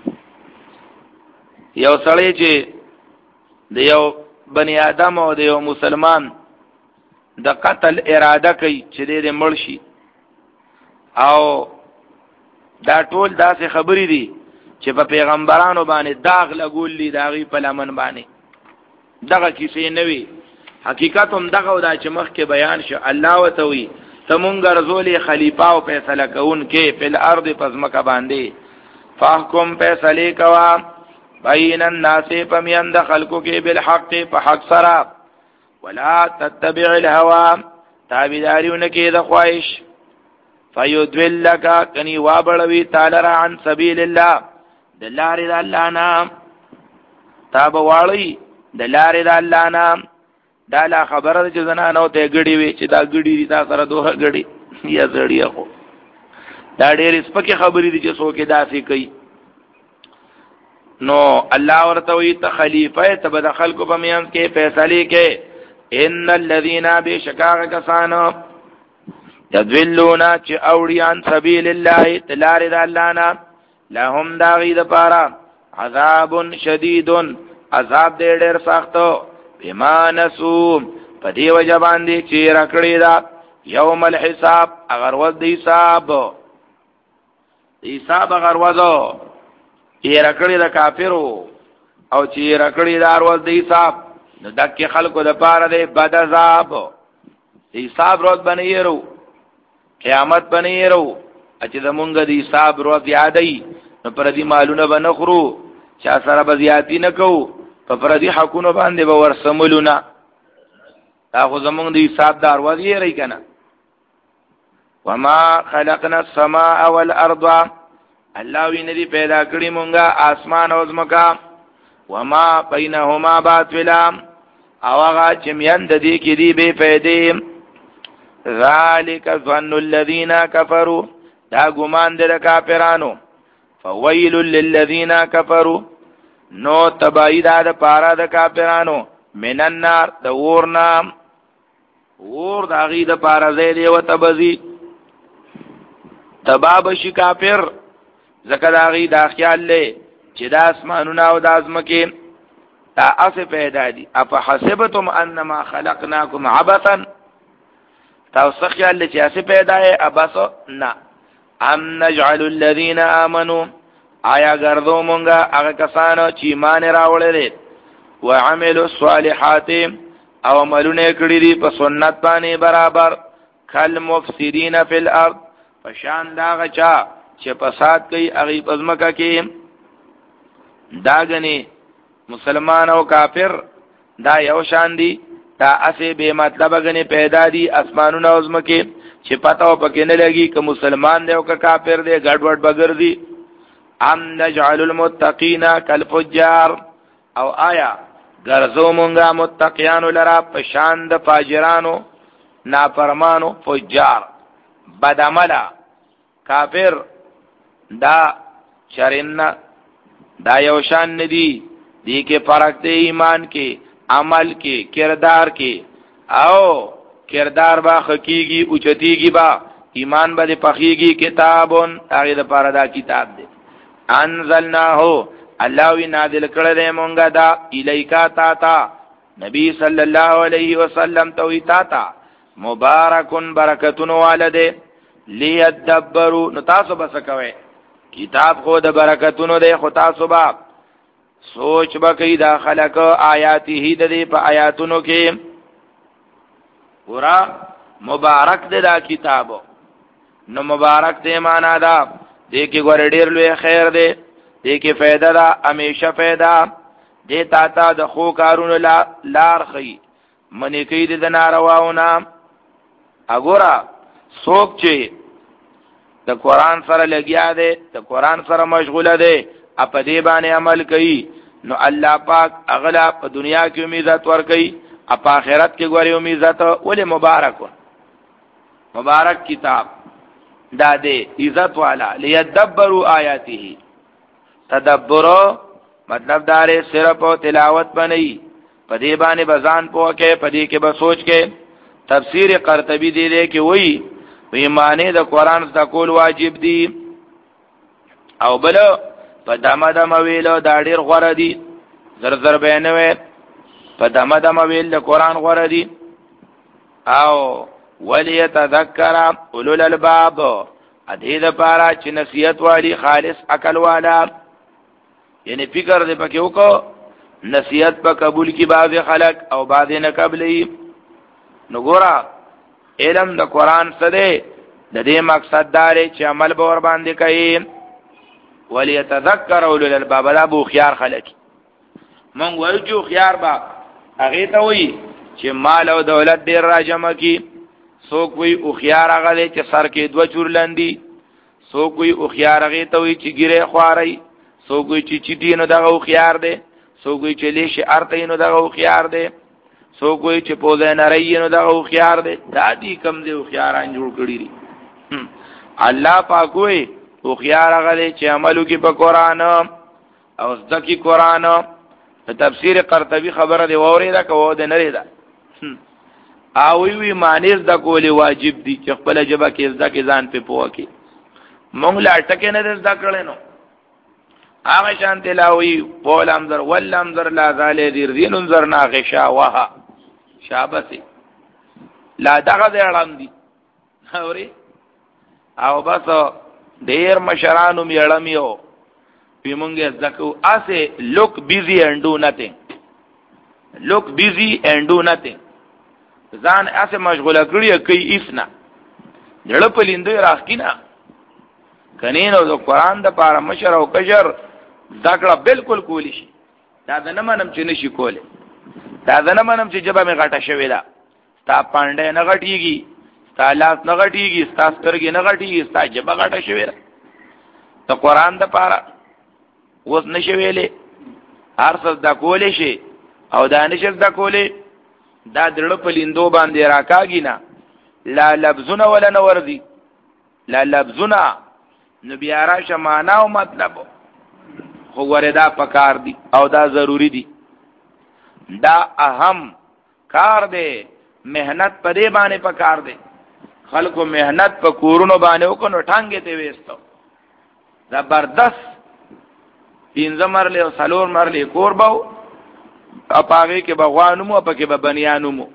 Speaker 1: یو سړی چې د یو بنی آدم او د یو مسلمان د قتل اراده کوي چې دې مرشي او دا ټول داسې خبرې دي چې په پیغمبرانو باندې داغ لګول دي داغي په لمن باندې دغه کیسې نه وي. حقیقت هم دغه ودا چې مخکې بیان شو. الله وتوي تمونګ رسول خلیفہ او فیصله کوون کې په الارض پزمکه باندې فاحکم فیصله کوا بین الناس پمیند خلقو کې بالحق په حق سره ولا تتبع الهوى تابعداریونه کې د خواهش فیدلک کنی وابړوي تعالی عن سبیل الله د لارې د الله نام تاب واړی د لارې د الله نام. دا لا خبره چې زنانو ته غړي وي چې دا غړي دي تا سره دوه غړي یا زړی خو دا ډېر سپکه خبرې دي چې څوک داسې کوي. نو الله ورته وي ته خلیفہ ته به د خلکو په میان کې فیصله کې ان الذين بشکاغ کسانو یذلون چې اوړیان سبیل الله تلار د الله نه لهم داغی د پارا عذاب شدید عذاب دې ډېر سختو بما نسو په دې وجه باندې چې راکړی دا یوم الحساب اگر ود دی حساب حساب اگر وځو یې راکړی دا کافرو او چې راکړی دا ورځ دی حساب نو دک خلکو د پاره دې بد عذاب حساب روز بنئرو قیامت بنئرو چې زمونږ د حساب روز یادای نو پر دې مالونه بنخرو چا سره بزیاتی نه کو په پر دې حقونو باندې به ورسملونه دا خو زمونږ د حساب دار وځي ری کنه. وما خلقنا السماء والارض الله وی ندی پیدا کړی مونږه اسمان او زمکا وما بینهما باطلا او هغه چې میان د دې کې دی به فائدې ذالک ظن الذین کفروا دا ګمان دې د کافرانو فویل للذین کفروا نو تبعی دا د پارا د کافرانو من النار د ورنا ور دا غي د پارا زید او تبذی تباب شي کافر زکه دا غي دا خیال له چې د اسمانونو او د ازمکه تا اس پیدا دي اف حسبتم انما خلقناکم عبثا تاسو خیال له چې اس پیدا ہے ابس نه ام نجعل الذين امنوا آیا ګرځو مونږه هغه کسانو چې ایمان راوړل دي وعملوا الصالحات او عملونه کړی دي په سنت باندې برابر کل مفسدين فی الارض پشان دا غچا چې فساد کوي هغه پزماکه کې داګنی مسلمان او کافر دا یو شان دي دا اسه به مطلب غنی پیدا دي اسمانونو او زمکه چې پتاو پکې نه لګي که مسلمان دی او که کافر دی ګډوډ بغردي ام نجعل المتقین کالفجار او آیا ګرځو مونږه متقیان لرا پشان د فاجرانو نافرمانو فجار بدعملا کافر دا چرنا دا یو شان ندی دی کې فرق دی ایمان کې عمل کې کردار کې او کردار با حقیقی اوچتیگی با ایمان با دی پخیگی کتابون هغه د پاره دا کتاب دی انزلناهو الله وی نازل کړل دی مونږه دا الیکا تا تا نبی صلی الله علیه وسلم توی تا تا مبارکون برکتون والده لیدبروا نو تاسو بس کوي کتاب خو د برکتونو دی خو تاسو با سوچ بکې دا خلق آیاته د دې په آیاتونو کې پورا مبارک دې دا کتابو نو مبارک دې معنا دا دې کې ګور ډېر لوی خیر دې دې کې فائدہ دا همیشه فائدہ دې تا تا د خو کارونو لار خي منی کې دې د نارواونه اګورا څوک چې د قران سره لګیا دی د قران سره مشغوله دی په دې باندې عمل کوي نو الله پاک اغلا په دنیا کې امیدات ور کوي په آخرت کې ګوري امیدات ولې مبارک مبارک کتاب دا دې عزت والا لیدبروا آیاته تدبر مطلب دار صرف او تلاوت باندې په دې باندې بزان پوه کې په دې کې به سوچ کې تفسیر قرطبی دی دی کې وایي وی معنی د قران د کول واجب دی او بل په دمه دمه ویلو دا ډیر غوړه دي زر زر بینوي په دمه دمه ویل د قران غوړه دي او وليتذكر اولو الالباب ادې د پاره چې نصیحت والی خالص عقل والا یعنی فکر دې پکې وکړو نصیحت په قبول کی بعض خلق او بعض نه قبلې نو ګورا علم د قران سره د دې مقصد دار چې عمل به ور باندې کوي وليتذكر اولو الالباب دا بو خيار خلق مونږ وایو چې خيار با هغه ته وایي چې مال او دولت ډیر راجمع کی څوک وی او خيار هغه چې سر کې دوه چورلندي څوک وی او خيار هغه ته وی چې ګيره خواري څوک وی چې چټي نو دغه او خيار دی څوک وی چې لیش ارته نو دغه او خيار دی څوک وی چې پوزه نری نو دغه او خيار دی دا دي کم دی او خياران جوړ کړی دي الله پاک وی او خيار هغه چې عملو کې په قران او ځکه قران په تفسیر قرطبی خبره دی ووري دا کوو د نری دا او وی وی مانیز د کولی واجب دي چې خپل جبا کې ځکه ځان په پوه کې مونږ لا ټکه نه د ذکر نه هغه شان تلاوی قول امذر ول امذر لا زال دیر دین انذر ناغشا وها شابسي لا دغه اړم دي اوري او بس ډیر مشرانو میړمیو پیمونګه ځکو اسه look busy and do nothing look busy and do nothing ځان اسه مشغوله کړی کوي اسنا جړ په لیندې راخینا کنينو د قران د پاره مشر او کجر ذکر بالکل کولی شي دا د نمنم چې نشي کوله دا د نمنم چې جبه می غټه شوی دا تا پاندې نه غټیږي تا لاس نه غټیږي ستا سترګې نه غټیږي ستا جبه غټه شوی دا ته قران د پاره اوس نشي ویلې هر څه د کولې شي او دا نشي د کولې دا درړ په لیندو باندې راکاږي نه لا لفظونه ولا نوردي لا لفظونه نو بیا راشه معنا او مطلب خو وردا پکار دي او دا ضروری دي دا اهم کار دی مهنت په دې باندې پکار دی خلکو مهنت په کورونو باندې وکړو ټانګې ته وېستو زبردست پینځه مرلې او څلور مرلې کور باو اپاغه کې بغوانو مو پکې به بنیانو مو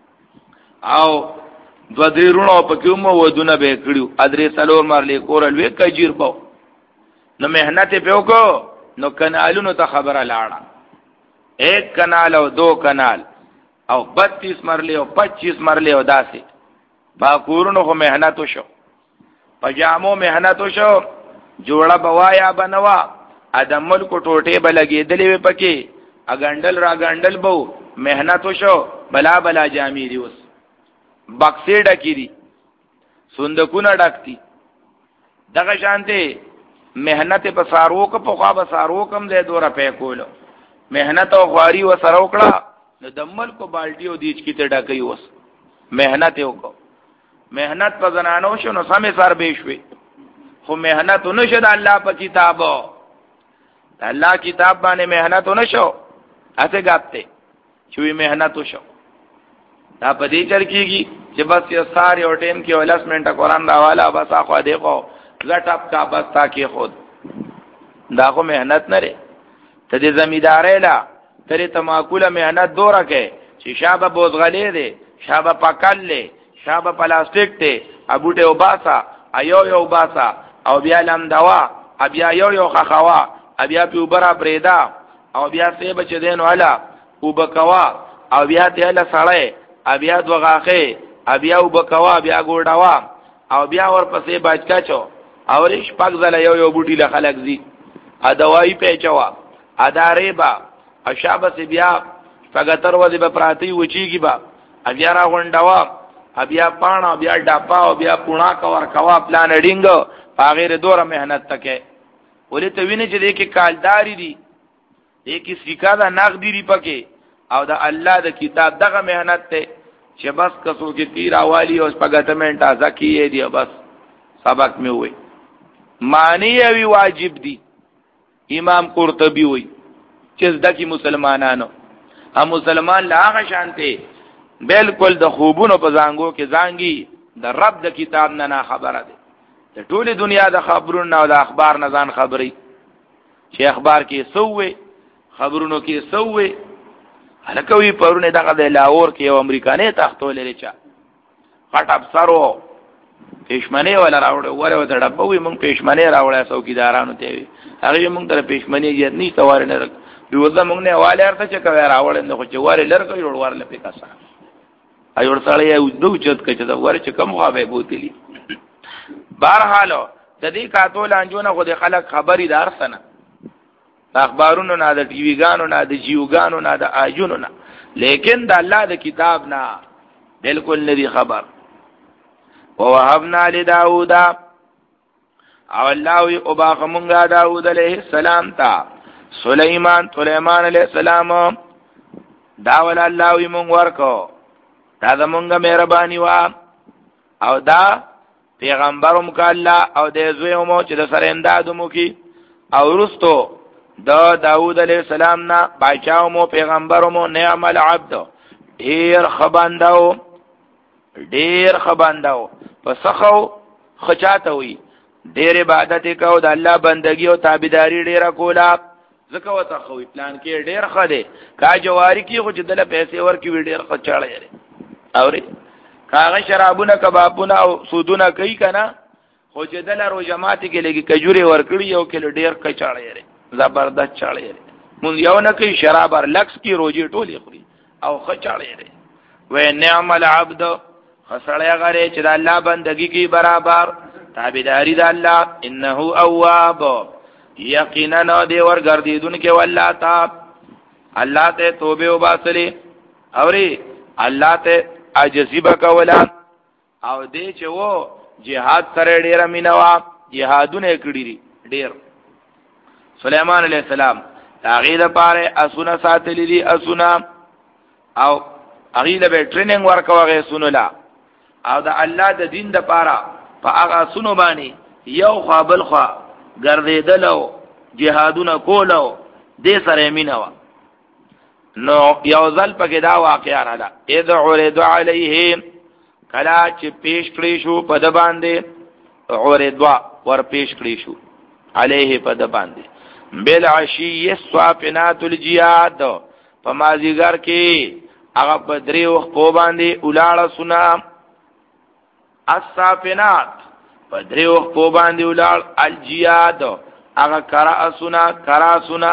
Speaker 1: او دو درونو پکې مو ودونه به کړیو ادرې څلور مرلې کور لوي کجیر باو نو مهنت په وکړو نو کنالونو ته خبره لاړه ایک کنال او دو کنال او بتیس مرلې او پچیس مرلې او داسې با کورونو خو مهنت وشو پجامو مهنت وشو جوړه بوایا بنوا ادمل کو ټوټه بلګېدلې و پکې اګندل را ګندل بو مهنت وشو بلا بلا جامې دی اوس بکسې ډکی دي صندوقونه ډکتي دغه شانته مهنت په سارو کو په خوا به سارو کم دې دوره پې کولو مهنت او خواري و سره وکړه نو دمل کو بالټي او دیچ کی ته ډکې اوس مهنت وکړه مهنت په زنانو شو نو سمې سر به شوي خو مهنت نشو د الله په کتاب الله کتاب باندې مهنت نشو اته غاپته چې مهنت وشو دا په دې چر کېږي چې بس یو ساری او ټیم کې ولس منټه قرآن راواله بس اخو دیکھو زټپ کا بس تا کې خود دا خو مهنت نه لري ته دې زمیدارې لا ترې تماکوله مهنت دوره کې چې شابه بوزغلې دي شابه پکلې شابه پلاستیک ته ابوټه وباسا ایو یو باسا او بیا لم دوا بیا یو یو خخوا بیا په برا پرېدا او بیا سه بچ دین والا وبکوا او بیا ته له سړې بیا دوغاخه بیا وبکوا بیا ګوډاوا او بیا ورپسې بچکا چو او ریش پاک زله یو یو بوټي له خلق زی ا دوايي پیچوا ادارې با اشابه سی بیا فغتر وځي به پراتی وچیږي با بیا را غونډوا بیا پانا بیا ډاپا او بیا پونا کور کوا پلان ډینګ پاغیر دوره مهنت تکه ولې ته وینې چې دې کې کالداري دي دې کې سیکا دا نقدی دی پکې او دا الله د کتاب دغه مهنت ته چې بس کسو کې تیر اوالی او پګته منټه زکیه دی بس سبق می وای معنی وی واجب دی امام قرطبی وای چې دکی مسلمانانو هم مسلمان لاغه شانته بالکل د خوبونو په زانګو کې زانګي د رب د کتاب نه نه خبره ده د ټوله دنیا د خبرونو او د اخبار نه ځان خبري چې اخبار کې سوې خبرونو کې سوې هلکوي پرونه دغه د لاهور کې یو امریکاني تختول لري چا خټ افسرو پېشمنه ولا راوړ وره وته ډبوي مونږ پېشمنه راوړا څوکیدارانو ته وي هغه مونږ تر پېشمنه یې نه توار نه رک دوزه مونږ نه حواله ارته چې کوي راوړل نو چې واره لرګ جوړ ورل په کاسه ایور سره یو دو چت کچ دا ور چې کم غوابه بوتلی بهرحال د دې کاتول انجونه خو د خلک خبري دار سنه اخبارونو نه د ټي وی ګانو نه د جیوګانو نه د اجونو نه لیکن د الله د کتاب نه بالکل ندي خبر ووهبنا لداود او الله وی او باغ مونږه داود علیه السلام تا سليمان سليمان علیه السلام دا ول الله وی مونږ ورکو دا زمونږه مهرباني وا او دا پیغمبرم ک الله او د زویمو چې د سره اندادمو کی او رستو دا داود علیہ السلام نا باچاو مو پیغمبرو مو نعم العبد ډیر خبانداو ډیر خبانداو پسخو خچاته وي ډیر عبادت کو د الله بندگی او تابعداري ډیر کولا زکه وته خو پلان کې ډیر خده کا جواری کی خو جدله پیسې ورکی وی ډیر خچاړه یې اوري کاغه شرابونه کبابونه او سودونه کوي کنه خو جدله رو جماعت کې لګي کجوري ورکړي او کې ډیر خچاړه یې زبردست چاړي لري مونږ یو نه کوي شراب ار لکس کی روزي ټولي خوري او خچاړي لري و نعم العبد خسړی غره چې د الله بندگی کی برابر تابعداري د الله انه اواب یقینا نو دی ور ګرځیدون کې والله تا الله ته توبه وباسلې اوري الله ته عجزی بکولا او دې چې وو jihad سره ډیر مینوا jihadونه کړی ډیر سليمان علیہ السلام تاغید پاره اسونه ساتلی دي اسونه او اغیله به ټریننګ ورکوغه سنولا او د الله د دین د پاره په هغه سونو باندې یو خوا بل خوا ګرځیدلو جهادونه کولو دې سره مينوا نو یو ځل پکې دا واقعا راځه اذ عرض علیهم کلا چې پیش کړی شو په د باندې عرض ور پیش کړی شو علیه په د باندې بل عشی الصافنات الجیاد په مازیګر کې هغه په درې وخت په باندې ولاړه سنا الصافنات په درې وخت په باندې ولاړ الجیاد هغه کرا سنا کرا سنا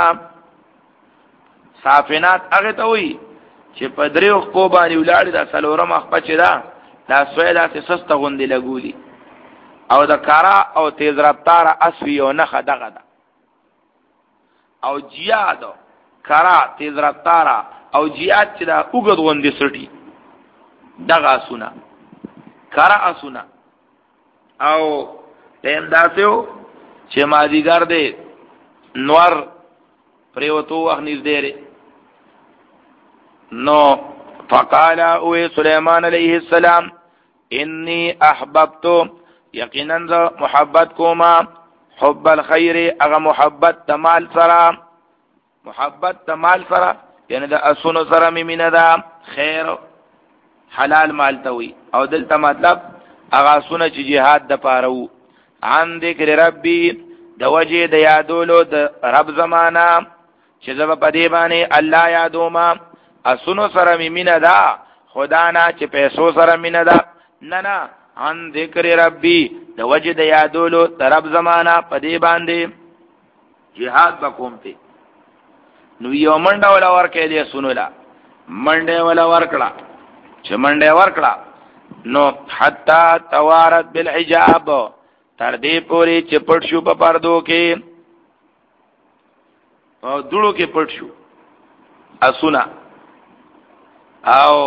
Speaker 1: صافنات هغه ته وي چې په درې وخت په باندې ولاړ د سلورم خپل چې دا دا سویدا څه سسته غوندې لګولي او د کرا او تیز رفتار اسوی او نخ دغه ده او جیاد کرا تیز رفتار او جیاد چې دا وګد غوندې سټي دغه سنا کرا سنا او تیم داسیو چې مازیګر دې نور پریوتو وخت نږدې نو فقال او سليمان عليه السلام اني احببت یقینا محبت کوما حب الخير اغه محبت تمال سرا محبت تمال سرا یعنی دا اسونو سرا مینا دا خیر حلال مال توي او دلته مطلب اغه سونه چې jihad د پاره عن ذکر ربي د وجه د یادولو د رب زمانہ چې زب په دی باندې الله یادوما اسونو سره مینا دا خدا نه چې پیسو سره مینا دا نه نه عن ذکر ربي د وجه د یادولو د رب زمانہ په دی باندې jihad بکوم ته نو یو منډه ولا ورکې دی سنولا منډه ولا ورکړه چې منډه ورکړه نو حتا توارت بالحجاب تر دې پوري چې پټ شو په پردو کې او دړو کې پټ شو اسونه او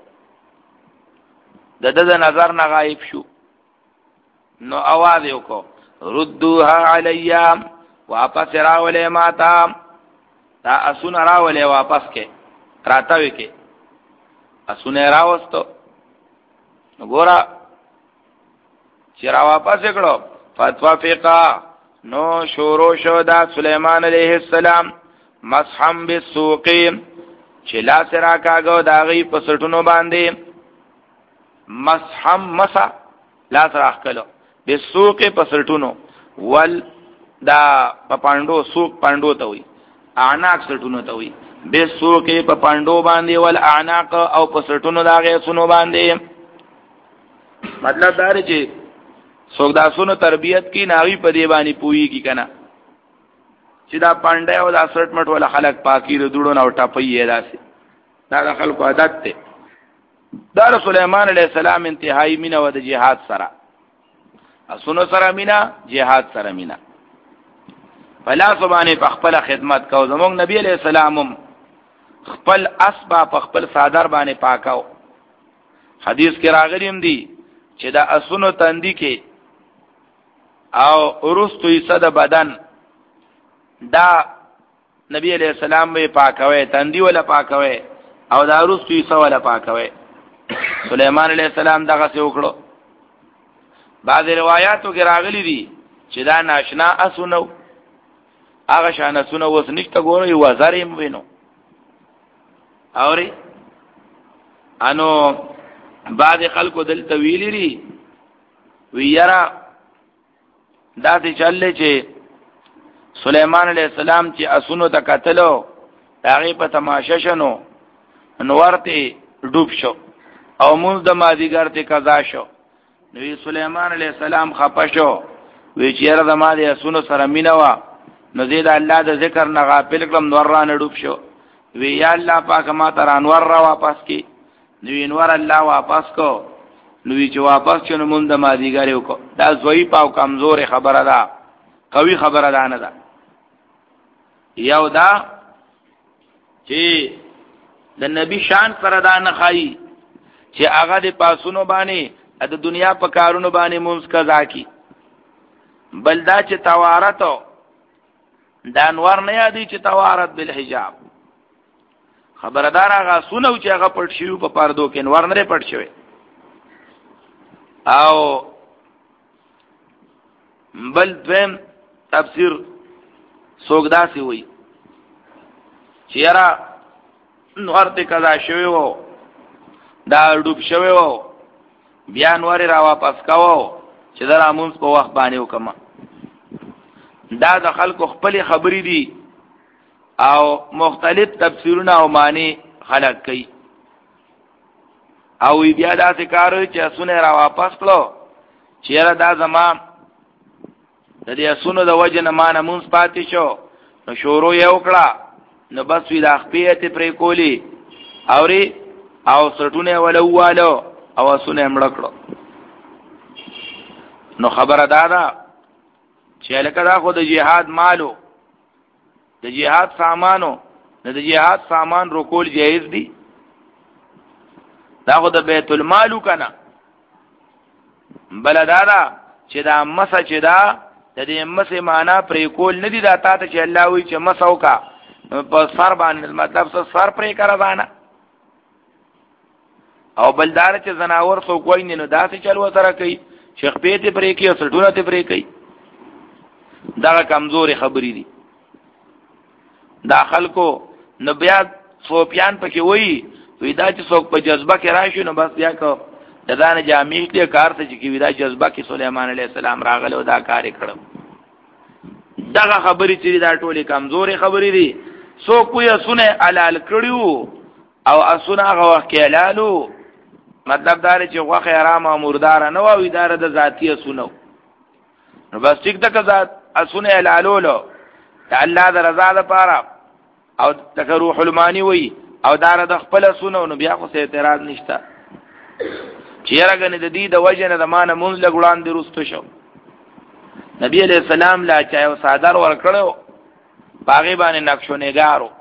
Speaker 1: د د نظر نه غایب شو نو आवाज وکړو ردوها علیا واپس راولې ماتا تا اسونه راولې واپس کې راتاوي کې اسونه راوستو وګوره چې را واپس کړو فتوا فقا نو شورو شو دا سليمان عليه السلام مسحم بالسوق چې لا سرا کاغو داغي په سټونو باندې مسحم مسا لا سرا کړو بالسوق په سټونو ول دا په پاندو سوق پاندو ته وي اعناق سټونو ته وي بالسوق په پاندو باندې ول اعناق او په سټونو داغه سونو باندې مطلب دا چې څوک دا سونو تربیت کی ناوی په دی باندې پوي کی کنه چې دا پاندې او دا سټ مټ ولا خلق پاکی ردوړو نه ټاپي داسې دا د خلکو عادت ته دا سليمان عليه السلام انتهایی مینا و د جهاد سره اسونو سره مینا جهاد سره مینا فلا سبحانه په خپل خدمت کو زموږ نبی عليه السلام خپل اسبا په خپل صادر باندې پاکاو حدیث کې راغلیم دي چې دا اسونو تندې کې او ورستو یې د بدن دا نبی علیہ السلام به پاکوي تندې ولا پاکوي او دا ورستو یې ولا پاکوي سليمان علیہ السلام دغه څه وکړو بعض روایتو کې راغلي دي چې دا ناشنا اسونو هغه شان اسونو وس نشته ګوري وزارې وینو اوري انو بعض خلکو دلته ویلی ری ویرا داسې چلې چې سليمان عليه السلام چې اسونو ته قتلو هغه په تماشا شنو انورته ډوب شو او موږ د مازیګر ته قضا شو نو سليمان عليه السلام خپه شو وی چې را د ما د اسونو سره مينوا نو زید الله د ذکر نه غافل کړم نور را نه ډوب شو وی یا الله پاک ما تر انور را واپس کی نو انور الله واپس کو نو چې واپس چنو مونږ د مازیګر یو کو دا ضعیف او کمزور خبره ده قوي خبره ده نه ده یو دا چې د نبی شان سره دا نه خای چې هغه د پاسونو باندې د دنیا په کارونو باندې مونږ قضا کی بلدا چې توارتو دا انور نه یادی چې توارت بالحجاب خبردار هغه سونو چې هغه پټ شي په پردو کې انور نه پټ شوی او بل دویم تفسیر سوګدا سی وی چیرې نور ته قضا شوی وو دا ډوب شوی وو بیا نور را واپس کاوه چې دا رامونس په وخت باندې وکما دا د خلکو خپل خبرې دي او مختلف تفسیرونه او معنی خلق کوي او بیا دا ذکر چې سونه را واپس کړو چیرې دا زمان د دې سونو د وجه نه مان مونږ پاتې شو نو شروع یې وکړه نو بس وی د خپېته پرې کولی اوري او سټونه ولوالو او سونه مړ کړو نو خبره دادا چې لکه دا خو د جهاد مالو د جهاد سامانو د جهاد سامان رکول جایز دي دا خو د بیت المالو کنه بل دادا چې دا مسه چې دا د دې مسه معنا پرې کول نه دي دا تا ته چې الله وی چې مسو کا په سر باندې مطلب څه سر پرې کرا باندې او بلدار چې زناور سو کوی نه داسې چلو سره کوي شیخ پیته پرې کوي او سټونه ته پرې کوي دا کمزوري خبرې دي دا خلکو نو بیا سوپیان پکې وای وی دا چې څوک په جذبه کې راشي نو بس بیا کو دا نه جامع دې کار ته چې وی دا جذبه کې سليمان عليه السلام راغله دا کار کړو دا خبرې چې دا ټولې کمزوري خبرې دي څوک یې سونه علال کړیو او اسونه هغه وخت کې علالو مطلب دا چې غوخه حرام او مردار نه و اداره د ذاتی اسونه نو بس ټیک د ذات اسونه علالولو الله د رضا لپاره او د روح المانی وی او دار د خپل اسونه نو بیا خو څه اعتراض نشته چیرې غنه د دې د وجه نه د مان مونږ لګړان دي رستو شو نبی علیہ السلام لا چا یو صادر ور کړو باغی باندې نقشو نگارو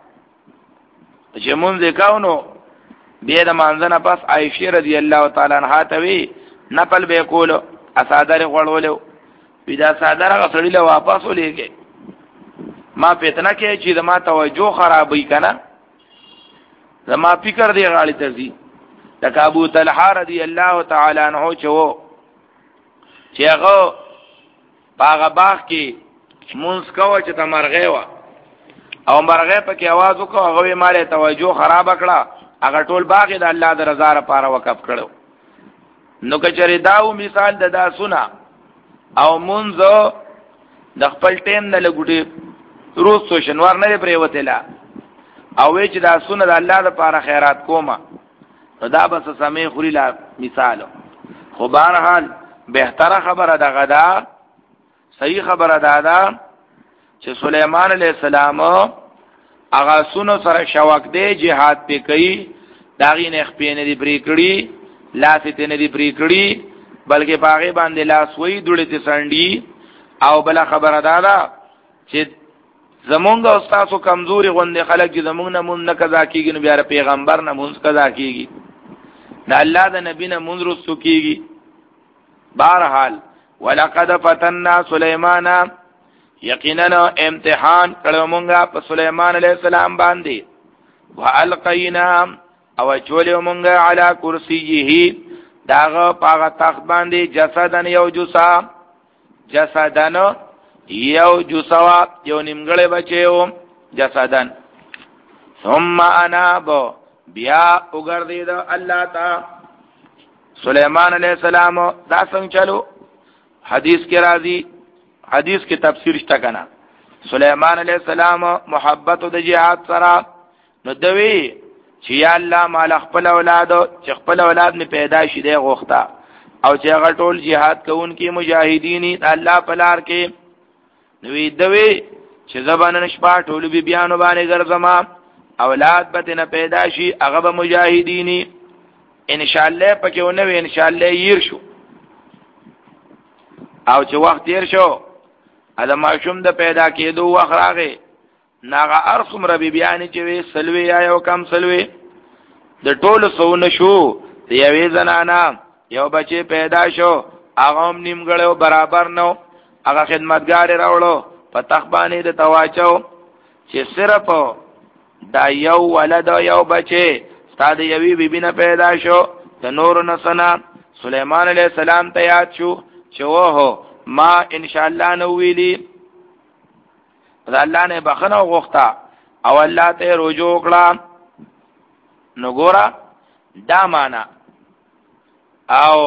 Speaker 1: چې مونږ وکاونو بیا د مانځنه پس عائشہ رضی الله تعالی عنها ته وی نپل به کولو صادر غړولو پیدا صادر غسړی له واپس ولېږي ما پېتنه کې چې د ما توجه خرابې کنه زما فکر دی غاړي ته زی د ابو طلحه رضی الله تعالی عنہ چو چې هغه باغ باغ کې مونږ کوه چې تمرغه وا او مرغه په کې आवाज وکړ هغه ماله توجه خراب کړه هغه ټول باغ د الله د رضا لپاره وقف کړو نو کچری داو مثال د دا سنا او مونږ د خپل ټیم نه لګوټي روز سو شنوار نه پرې وتلا او وی چې دا سونه د الله لپاره خیرات کومه نو دا بس سمې خوري لا مثال خو بهرحال بهتره خبره ده غدا صحیح خبره ده دا چې سليمان عليه السلام هغه سونو سره شوق دی jihad په کوي داغي نه خپینه دی بری کړی لاسته نه دی بری کړی بلکې باغې باندې لاس وې دوړې ته سنډي او بل خبره ده دا چې زمونږ استادو کمزوري غوندې خلک چې زمونږ نه مونږ نه قضا کیږي نو بیا پیغمبر نه مونږ قضا کیږي نه الله د نبی نه مونږ رسو کیږي بهرحال ولقد فتنا سليمان یقینا امتحان کړو مونږه په سليمان عليه السلام باندې والقینا او چولیو مونږه علی کرسیه داغه پاغه تخت باندې جسدن یو جسا جسدن یو جسوا یو نیمګړې بچو جسدن ثم اناب بیا وګرځید الله تا سليمان عليه السلام دا څنګه چلو حدیث کې راځي حدیث کې تفسیر شته کنه سليمان عليه السلام محبت د جهاد سره نو دوی چې یا الله مال خپل اولاد چې خپل اولاد می پیدا شي دی غوښتا او چې هغه ټول jihad کوونکي مجاهدین الله په لار کې نوې دوی چې زبان نشپا ټول بي بیان باندې ګرځما اولاد به نه پیدا شي هغه به مجاهدین ان شاء الله پکې ونه ان شاء الله ير شو او چې وخت تیر شو اده ماشوم د پیدا کېدو وخت راغی ناغه ارسم ربي بیان چې وی سلوي یا یو کم سلوي د ټولو سو نشو د یوې زنانا یو بچي پیدا شو هغه هم نیمګړو برابر نو هغه خدمتګار راوړو په تخبانې د تواچو چې صرف دا یو ولد یو بچي ستاد یوې بیبي نه پیدا شو د نور نسنا سليمان عليه السلام ته یاد شو چې وه ما ان شاء الله نو ویلی دا الله نه بخنه غوښتا او الله ته رجوع کړه. نو ګورا دا معنا او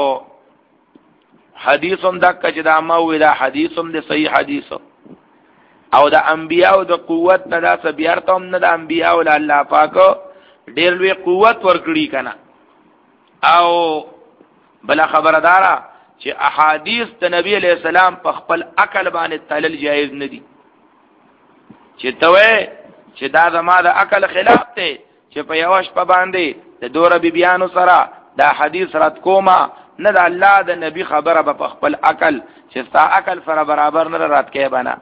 Speaker 1: حدیثم دک چې دا ما وی دا حدیثم د صحیح حدیث او د انبیاء او د قوت نه دا سبيارتم نه د انبیاء او الله پاک ډېر لوی قوت ورکړي کنه. او بل خبردارا چې احادیث د نبی علیہ السلام په خپل عقل باندې تلل جایز نه دي چې توې چې دا زما د عقل خلاف ته چې په یوش په باندې د دوره بیبيانو سره دا حدیث رات کوما نه د الله د نبی خبره په خپل عقل چې ستا عقل سره برابر نه رات کې بنا.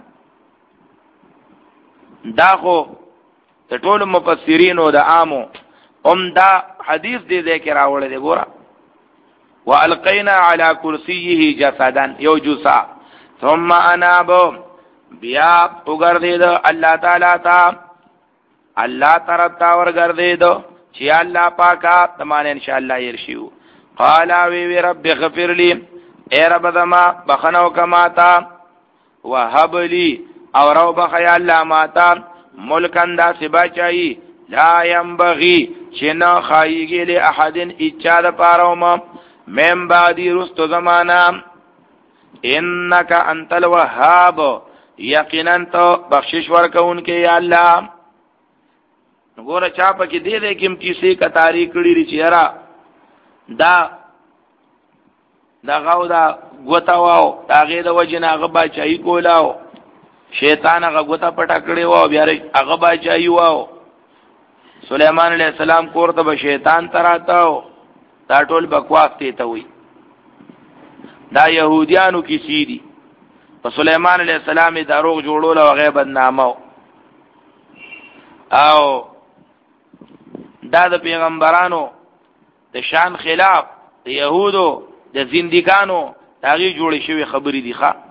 Speaker 1: دا خو د ټول مفسرین او د عامو هم دا حدیث دې ذکر راوړل دی. ګوره والقینا علی کرسیه جسدا یو جسا ثم اناب بیا وګرځید الله تعالی تا الله طرف تا ورګرځید چې الله پاکا تمانه ان شاء الله يرشيو. قال وی وی رب غفر لي اے رب زما بخنو کما تا وهب لي او رو بخیا الله ماتا ملکن دا سبا چاہی لا ينبغي چنا خایگی لی احدن اچا دا پاروما من بعدی رست زمانا انکا انت الوهاب یقینا تو بخشش ورکون کے یا اللہ. گورا چاپا کی دے دے کم کسی کا تاریخ کڑی ری چیرا دا دا غاو دا گوتا واو دا غید وجنا غبا چاہی کولاو شیطان هغه غوته پټه کړی و بیا هغه باچای و. سليمان عليه السلام کوړه به شیطان تراتاو دا ټول بکواس ته وي. دا يهوديانو کې سيدي په سليمان عليه السلام دروغ جوړول او غیب بدنامو او دا د پیغمبرانو د شان خلاف د يهودو د زندګانو داغي جوړې شوی خبرې دي. ښا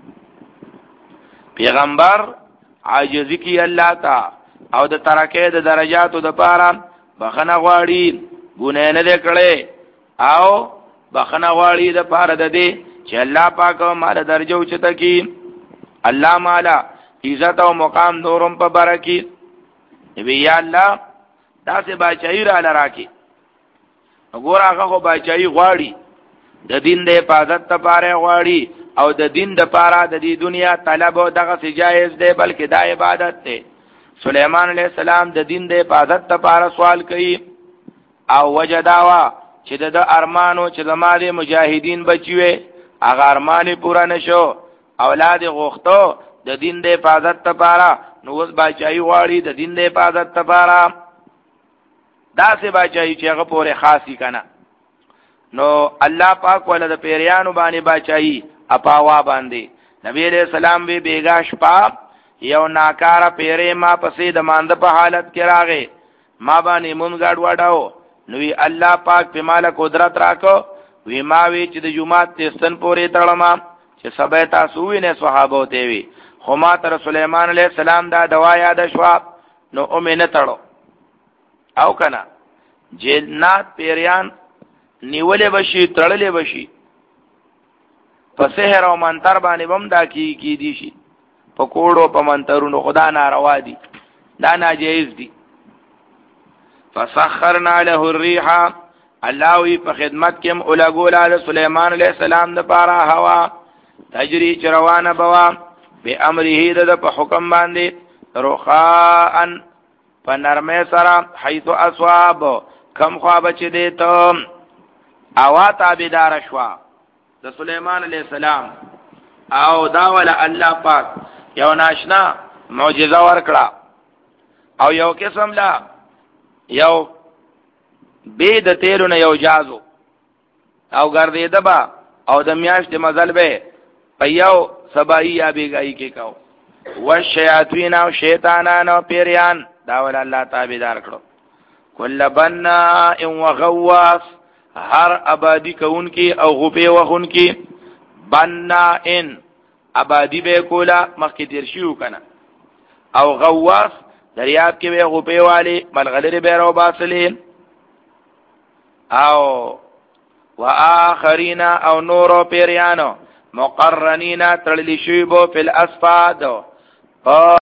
Speaker 1: پیغمبر عاجزی کی الله تا او د ترکه د درجاتو د پاره بخنه غواړي ګونه نه کړي او بخنه غواړي د پاره د دې چې الله پاک مال درجه اوچته کی الله مالا عزت او مقام نورم په برکی وی یا الله داسې بچای را لراکی. وګوره هغه خو بچای غواړي د دین د حفاظت لپاره غواړي او د دین د پاره د دې دنیا طلب او دغه جایز دی بلکې دا عبادت دی. سليمان عليه السلام د دین د حفاظت لپاره سوال کوي او وجداوا چې د ارمانو چې زماده مجاهدین بچوي هغه ارمان پورا نشو اولاد غوښتو د دین د حفاظت لپاره نو اوس بچای غواړي د دین د حفاظت لپاره دا سه بچای چې هغه پورې خاصی کنه. نو الله پاک ول د پیریانو باندې بچای اپاوا باندې نبی علیہ السلام به بیگا شپا یو ناکارا پیره ما پسې د ماند په حالت کې راغې ما باندې مون گاډ وډاو نو الله پاک په مال قدرت راکو وی ما وی چې د جمعات تستن پورې تړما چې سبا تاسو وینې صحابه ته وی خو ما تر سليمان عليه السلام دا دوا یاد شو نو اومنه تړو او کنه جنات پیریان نیولې بشي تړلې بشي په سحر او منتر باندې بم دا کی کی دي شي په کوړو په منترونو خدا ناروا دي دا ناجیز دي. فسخرنا له الريح الله وی په خدمت کې م اولګول علی سليمان علیہ السلام د پاره هوا تجری چروانه بوا به امره د په حکم باندې رخاءن په نرمه سره حيث اصواب کم خوا بچ دي ته اوا تابعدار شوا د سليمان عليه السلام او دا ولا الله پاک یو ناشنا معجزه ورکړه او یو قسم لا یو به د تیرونه یو جازو او ګرځیده با او د میاشت مزل به په یو سبایی یا بیګای کې کاو والشیاطین او شیطانان او پیریان دا ول الله تابعدار کړو کل بنا ان وغواص هر آبادی کون کی او غپی وخون کی بنا ان آبادی به کولا مخکې تیر شیو کنه او غواص دریاب کې به غپی والی ملغلری به رو باسلی او واخرین او نورو پیریانو مقرنین تړلی شوی بو فی الاسفاد